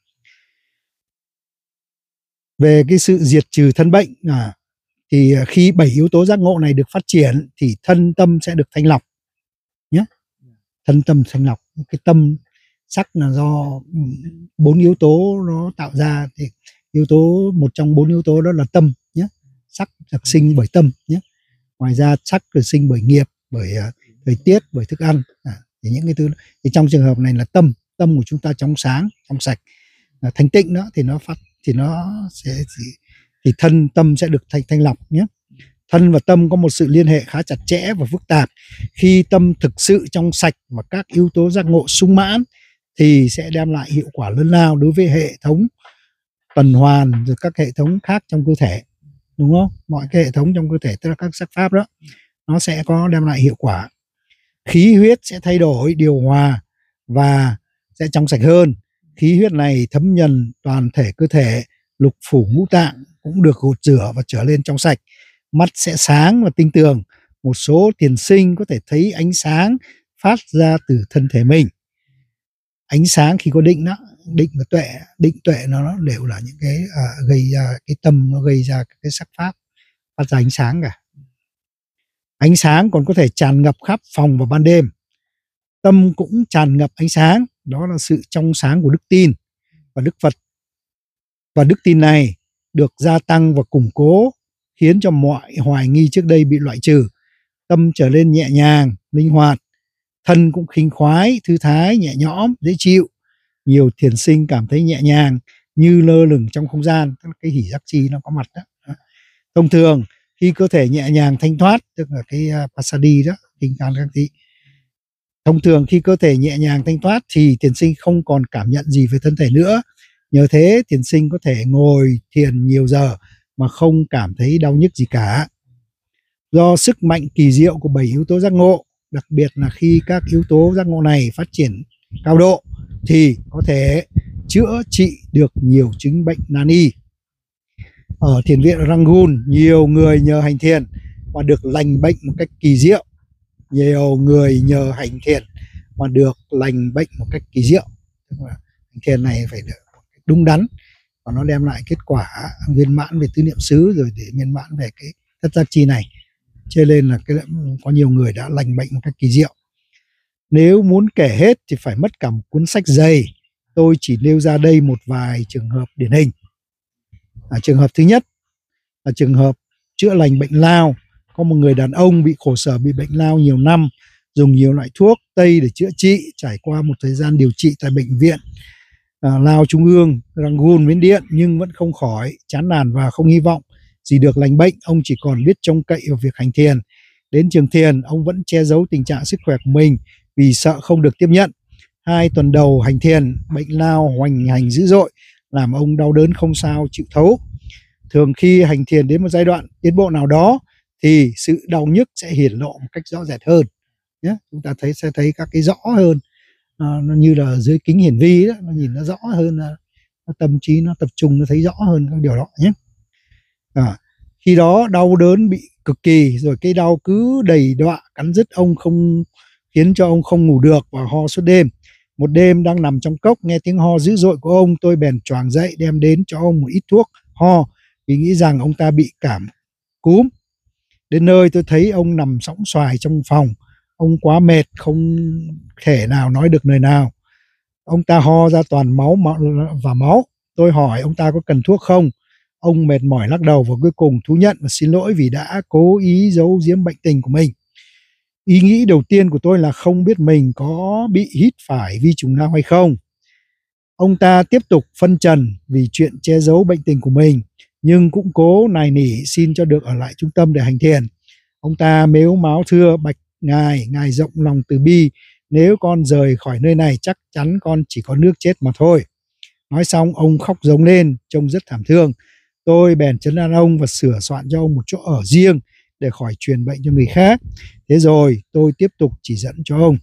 Về cái sự diệt trừ thân bệnh, à, thì khi bảy yếu tố giác ngộ này được phát triển thì thân tâm sẽ được thanh lọc nhé. Thân tâm thanh lọc, cái tâm sắc là do bốn yếu tố nó tạo ra, thì yếu tố một trong bốn yếu tố đó là tâm nhé. Sắc được sinh bởi tâm nhé. Ngoài ra sắc được sinh bởi nghiệp, bởi uh, thời tiết, bởi thức ăn. À, thì những cái thứ thì trong trường hợp này là tâm tâm của chúng ta trong sáng, trong sạch, uh, thanh tịnh đó, thì nó phát thì nó sẽ thì, thì thân tâm sẽ được thanh thanh lọc nhé. Thân và tâm có một sự liên hệ khá chặt chẽ và phức tạp. Khi tâm thực sự trong sạch và các yếu tố giác ngộ sung mãn thì sẽ đem lại hiệu quả lớn lao đối với hệ thống tuần hoàn rồi các hệ thống khác trong cơ thể. đúng không? Mọi cái hệ thống trong cơ thể, tức là các sắc pháp đó, nó sẽ có đem lại hiệu quả. Khí huyết sẽ thay đổi, điều hòa và sẽ trong sạch hơn. Khí huyết này thấm nhuần toàn thể cơ thể, lục phủ ngũ tạng cũng được gột rửa và trở lên trong sạch. Mắt sẽ sáng và tinh tường. Một số thiền sinh có thể thấy ánh sáng phát ra từ thân thể mình. Ánh sáng khi có định đó, định và tuệ, định tuệ nó đều là những cái à, gây ra cái tâm, nó gây ra cái sắc pháp phát ra ánh sáng cả. Ánh sáng còn có thể tràn ngập khắp phòng vào ban đêm. Tâm cũng tràn ngập ánh sáng, đó là sự trong sáng của đức tin và Đức Phật. Và đức tin này được gia tăng và củng cố, khiến cho mọi hoài nghi trước đây bị loại trừ. Tâm trở nên nhẹ nhàng, linh hoạt, thân cũng khinh khoái, thư thái, nhẹ nhõm, dễ chịu. Nhiều thiền sinh cảm thấy nhẹ nhàng như lơ lửng trong không gian, tức là cái hỷ giác chi nó có mặt đó. Thông thường khi cơ thể nhẹ nhàng thanh thoát, tức là cái uh, passaddhi đó, kinh can các tí. Thông thường khi cơ thể nhẹ nhàng thanh thoát thì thiền sinh không còn cảm nhận gì về thân thể nữa. Nhờ thế thiền sinh có thể ngồi thiền nhiều giờ mà không cảm thấy đau nhức gì cả. Do sức mạnh kỳ diệu của bảy yếu tố giác ngộ, đặc biệt là khi các yếu tố giác ngộ này phát triển cao độ thì có thể chữa trị được nhiều chứng bệnh nan y. Ở thiền viện Rangoon, nhiều người nhờ hành thiền mà được lành bệnh một cách kỳ diệu. Nhiều người nhờ hành thiền mà được lành bệnh một cách kỳ diệu. Tức là hành thiền này phải được đúng đắn và nó đem lại kết quả viên mãn về tứ niệm xứ, rồi để viên mãn về cái thất giác chi này. Cho nên là cái, có nhiều người đã lành bệnh một cách kỳ diệu. Nếu muốn kể hết thì phải mất cả một cuốn sách dày. Tôi chỉ nêu ra đây một vài trường hợp điển hình. À, trường hợp thứ nhất là trường hợp chữa lành bệnh lao. Có một người đàn ông bị khổ sở, bị bệnh lao nhiều năm, dùng nhiều loại thuốc Tây để chữa trị. Trải qua một thời gian điều trị tại bệnh viện à, lao Trung ương Rangoon, Miến Điện, nhưng vẫn không khỏi, chán nản và không hy vọng gì được lành bệnh. Ông chỉ còn biết trông cậy vào việc hành thiền. Đến trường thiền, ông vẫn che giấu tình trạng sức khỏe của mình vì sợ không được tiếp nhận. Hai tuần đầu hành thiền, bệnh lao hoành hành dữ dội, làm ông đau đớn không sao chịu thấu. Thường khi hành thiền đến một giai đoạn tiến bộ nào đó thì sự đau nhức sẽ hiển lộ một cách rõ rệt hơn. Nhé, chúng ta thấy sẽ thấy các cái rõ hơn, à, nó như là dưới kính hiển vi đó, nó nhìn nó rõ hơn, nó tâm trí nó tập trung, nó thấy rõ hơn các điều đó nhé. À, khi đó đau đớn bị cực kỳ, rồi cái đau cứ đầy đọa cắn rứt ông, không khiến cho ông không ngủ được và ho suốt đêm. Một đêm đang nằm trong cốc, nghe tiếng ho dữ dội của ông, tôi bèn choàng dậy đem đến cho ông một ít thuốc ho vì nghĩ rằng ông ta bị cảm cúm. Đến nơi tôi thấy ông nằm sõng xoài trong phòng. Ông quá mệt, không thể nào nói được lời nào. Ông ta ho ra toàn máu và máu. Tôi hỏi ông ta có cần thuốc không. Ông mệt mỏi lắc đầu và cuối cùng thú nhận và xin lỗi vì đã cố ý giấu giếm bệnh tình của mình. Ý nghĩ đầu tiên của tôi là không biết mình có bị hít phải vi trùng lao hay không. Ông ta tiếp tục phân trần vì chuyện che giấu bệnh tình của mình, nhưng cũng cố nài nỉ xin cho được ở lại trung tâm để hành thiền. Ông ta mếu máo thưa: bạch ngài, ngài rộng lòng từ bi, nếu con rời khỏi nơi này chắc chắn con chỉ có nước chết mà thôi. Nói xong ông khóc rống lên, trông rất thảm thương. Tôi bèn trấn an ông và sửa soạn cho ông một chỗ ở riêng để khỏi truyền bệnh cho người khác. Thế rồi tôi tiếp tục chỉ dẫn cho ông.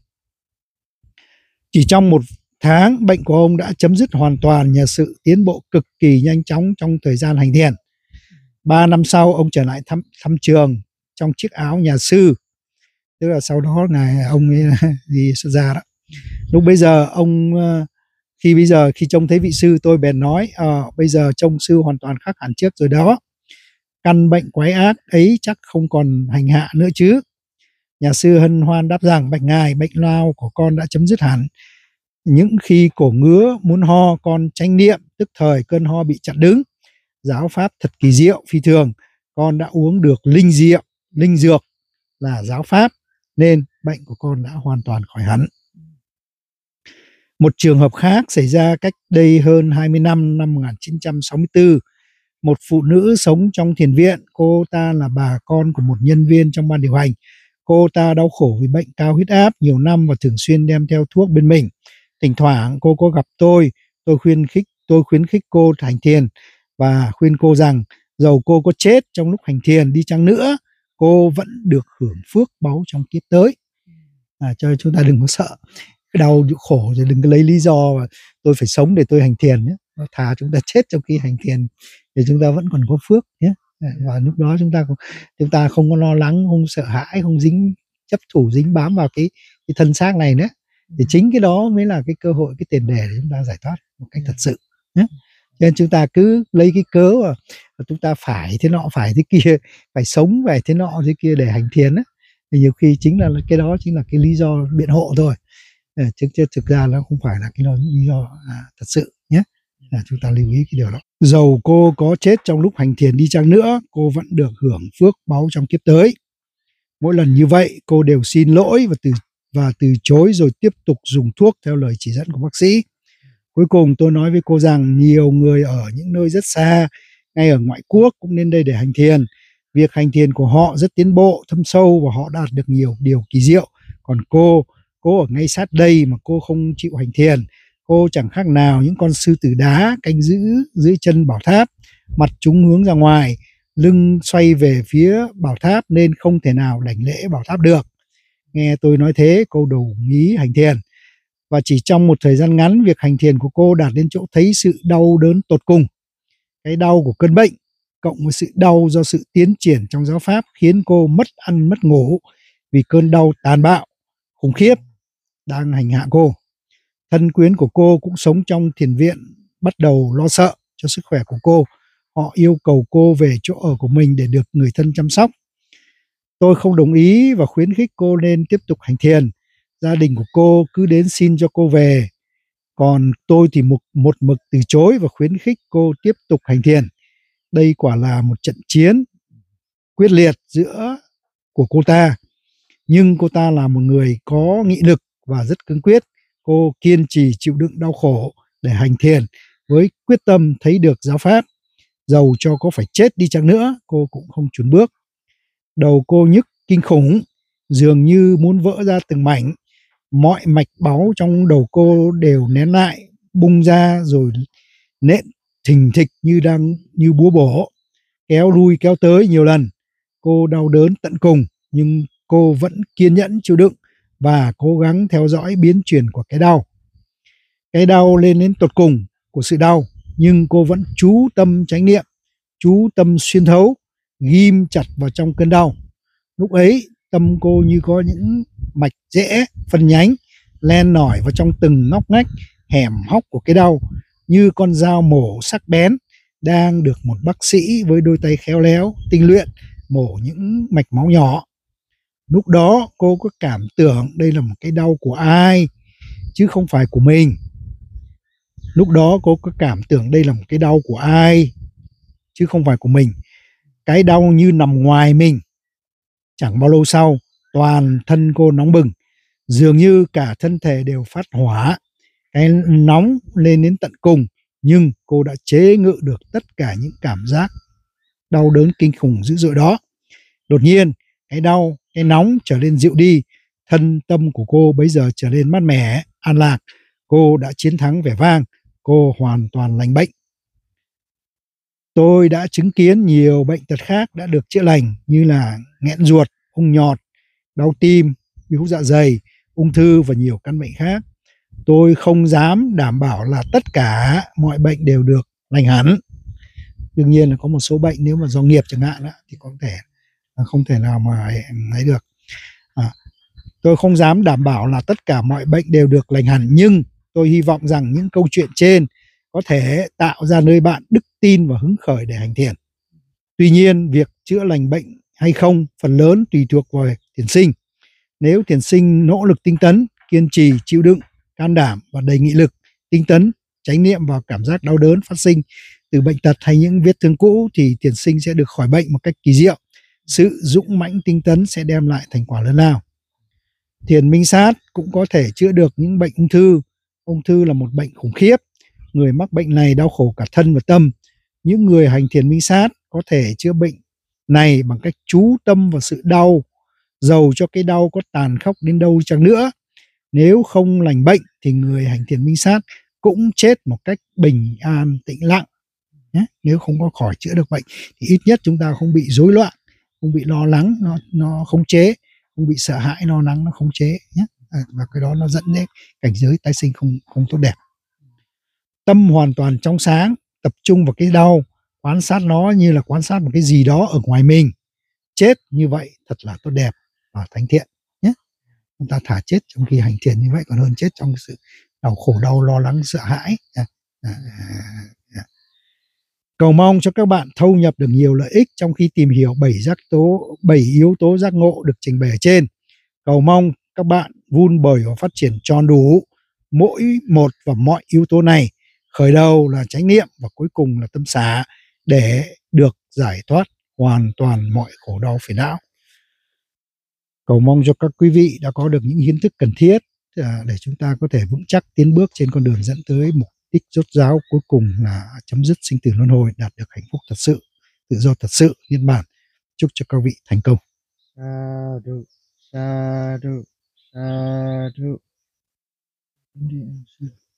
Chỉ trong một tháng, bệnh của ông đã chấm dứt hoàn toàn nhờ sự tiến bộ cực kỳ nhanh chóng trong thời gian hành thiền. Ba năm sau, ông trở lại thăm, thăm trường trong chiếc áo nhà sư. Tức là sau đó ngài ông ấy đi xuất gia đó. Lúc bây giờ ông khi bây giờ khi trông thấy vị sư, tôi bèn nói: à, bây giờ trông sư hoàn toàn khác hẳn trước rồi đó. Căn bệnh quái ác ấy chắc không còn hành hạ nữa chứ. Nhà sư hân hoan đáp rằng: bạch ngài, bệnh lao của con đã chấm dứt hẳn. Những khi cổ ngứa muốn ho, con chánh niệm, tức thời cơn ho bị chặn đứng. Giáo pháp thật kỳ diệu phi thường. Con đã uống được linh diệu, linh dược là giáo pháp, nên bệnh của con đã hoàn toàn khỏi hẳn. Một trường hợp khác xảy ra cách đây hơn hai mươi năm, năm một nghìn chín trăm sáu mươi tư. Một phụ nữ sống trong thiền viện. Cô ta là bà con của một nhân viên trong ban điều hành. Cô ta đau khổ vì bệnh cao huyết áp nhiều năm và thường xuyên đem theo thuốc bên mình. Thỉnh thoảng cô có gặp tôi, tôi khuyến khích tôi khuyến khích cô hành thiền và khuyên cô rằng Dầu cô có chết trong lúc hành thiền đi chăng nữa, cô vẫn được hưởng phước báu trong kiếp tới. À, cho chúng ta đừng có sợ cái đau khổ, rồi đừng có lấy lý do mà tôi phải sống để tôi hành thiền nhé. Thà chúng ta chết trong khi hành thiền thì chúng ta vẫn còn có phước nhé. Và lúc đó chúng ta chúng ta không có lo lắng, không sợ hãi, không dính chấp thủ dính bám vào cái, cái thân xác này nữa. Thì chính cái đó mới là cái cơ hội, cái tiền đề để chúng ta giải thoát một cách thật sự nhé. Cho nên chúng ta cứ lấy cái cớ mà chúng ta phải thế nọ, phải thế kia, phải sống phải thế nọ thế kia để hành thiền á, thì nhiều khi chính là cái đó chính là cái lý do biện hộ thôi, chứ, chứ thực ra nó không phải là cái đó lý do à, thật sự nhé. Là chúng ta lưu ý cái điều đó. Dầu cô có chết trong lúc hành thiền đi chăng nữa, cô vẫn được hưởng phước báu trong kiếp tới. Mỗi lần như vậy cô đều xin lỗi và từ và từ chối, rồi tiếp tục dùng thuốc theo lời chỉ dẫn của bác sĩ. Cuối cùng tôi nói với cô rằng nhiều người ở những nơi rất xa, ngay ở ngoại quốc cũng nên đây để hành thiền. Việc hành thiền của họ rất tiến bộ, thâm sâu và họ đạt được nhiều điều kỳ diệu. Còn cô, cô ở ngay sát đây mà cô không chịu hành thiền. Cô chẳng khác nào những con sư tử đá canh giữ dưới chân bảo tháp, mặt chúng hướng ra ngoài, lưng xoay về phía bảo tháp nên không thể nào đảnh lễ bảo tháp được. Nghe tôi nói thế, cô đồng ý hành thiền. Và chỉ trong một thời gian ngắn, việc hành thiền của cô đạt đến chỗ thấy sự đau đớn tột cùng. Cái đau của cơn bệnh cộng với sự đau do sự tiến triển trong giáo pháp khiến cô mất ăn mất ngủ vì cơn đau tàn bạo, khủng khiếp đang hành hạ cô. Thân quyến của cô cũng sống trong thiền viện bắt đầu lo sợ cho sức khỏe của cô. Họ yêu cầu cô về chỗ ở của mình để được người thân chăm sóc. Tôi không đồng ý và khuyến khích cô nên tiếp tục hành thiền. Gia đình của cô cứ đến xin cho cô về. Còn tôi thì một, một mực từ chối và khuyến khích cô tiếp tục hành thiền. Đây quả là một trận chiến quyết liệt giữa của cô ta. Nhưng cô ta là một người có nghị lực và rất cứng quyết. Cô kiên trì chịu đựng đau khổ để hành thiền với quyết tâm thấy được giáo pháp. Dầu cho có phải chết đi chăng nữa, cô cũng không chùn bước. Đầu cô nhức kinh khủng, dường như muốn vỡ ra từng mảnh. Mọi mạch báu trong đầu cô đều nén lại, bung ra rồi nện thình thịch như đang như búa bổ, kéo lui kéo tới nhiều lần. Cô đau đớn tận cùng, nhưng cô vẫn kiên nhẫn chịu đựng và cố gắng theo dõi biến chuyển của cái đau. Cái đau lên đến tột cùng của sự đau, nhưng cô vẫn chú tâm chánh niệm, chú tâm xuyên thấu, ghim chặt vào trong cơn đau. Lúc ấy tâm cô như có những mạch rẽ phân nhánh len lỏi vào trong từng ngóc ngách hẻm hóc của cái đau, như con dao mổ sắc bén đang được một bác sĩ với đôi tay khéo léo tinh luyện mổ những mạch máu nhỏ. Lúc đó cô có cảm tưởng đây là một cái đau của ai chứ không phải của mình. Lúc đó cô có cảm tưởng đây là một cái đau của ai chứ không phải của mình. Cái đau như nằm ngoài mình. Chẳng bao lâu sau, toàn thân cô nóng bừng, dường như cả thân thể đều phát hỏa. Cái nóng lên đến tận cùng, nhưng cô đã chế ngự được tất cả những cảm giác đau đớn kinh khủng dữ dội đó. Đột nhiên, cái đau, cái nóng trở nên dịu đi, thân tâm của cô bấy giờ trở nên mát mẻ, an lạc. Cô đã chiến thắng vẻ vang, cô hoàn toàn lành bệnh. Tôi đã chứng kiến nhiều bệnh tật khác đã được chữa lành như là nghẹn ruột, ung nhọt, đau tim, biếu dạ dày, ung thư và nhiều căn bệnh khác. Tôi không dám đảm bảo là tất cả mọi bệnh đều được lành hẳn. Đương nhiên là có một số bệnh nếu mà do nghiệp chẳng hạn thì có thể không thể nào mà ấy được. À, tôi không dám đảm bảo là tất cả mọi bệnh đều được lành hẳn, nhưng tôi hy vọng rằng những câu chuyện trên có thể tạo ra nơi bạn đức tin và hứng khởi để hành thiền. Tuy nhiên, việc chữa lành bệnh hay không phần lớn tùy thuộc vào thiền sinh. Nếu thiền sinh nỗ lực tinh tấn, kiên trì, chịu đựng, can đảm và đầy nghị lực, tinh tấn, chánh niệm vào cảm giác đau đớn phát sinh từ bệnh tật hay những vết thương cũ, thì thiền sinh sẽ được khỏi bệnh một cách kỳ diệu. Sự dũng mãnh tinh tấn sẽ đem lại thành quả lớn lao. Thiền minh sát cũng có thể chữa được những bệnh ung thư. Ung thư là một bệnh khủng khiếp. Người mắc bệnh này đau khổ cả thân và tâm. Những người hành thiền minh sát có thể chữa bệnh này bằng cách chú tâm vào sự đau, dầu cho cái đau có tàn khốc đến đâu chăng nữa. Nếu không lành bệnh thì người hành thiền minh sát cũng chết một cách bình an tĩnh lặng. nhé. Nếu không có khỏi chữa được bệnh thì ít nhất chúng ta không bị rối loạn, không bị lo lắng nó nó khống chế, không bị sợ hãi lo lắng nó khống chế nhé. À, và cái đó nó dẫn đến cảnh giới tái sinh không không tốt đẹp. Tâm hoàn toàn trong sáng, tập trung vào cái đau, quan sát nó như là quan sát một cái gì đó ở ngoài mình. Chết như vậy thật là tốt đẹp và thánh thiện nhé. Chúng ta thả chết trong khi hành thiện như vậy còn hơn chết trong sự đau khổ đau lo lắng sợ hãi. À, à, à. Cầu mong cho các bạn thâu nhập được nhiều lợi ích trong khi tìm hiểu bảy giác tố, bảy yếu tố giác ngộ được trình bày ở trên. Cầu mong các bạn vun bồi và phát triển tròn đủ mỗi một và mọi yếu tố này. Khởi đầu là chánh niệm và cuối cùng là tâm xả để được giải thoát hoàn toàn mọi khổ đau phiền não. Cầu mong cho các quý vị đã có được những kiến thức cần thiết để chúng ta có thể vững chắc tiến bước trên con đường dẫn tới mục đích rốt ráo cuối cùng là chấm dứt sinh tử luân hồi, đạt được hạnh phúc thật sự, tự do thật sự, niết bàn. Chúc cho các vị thành công. Sadhu, sadhu, sadhu.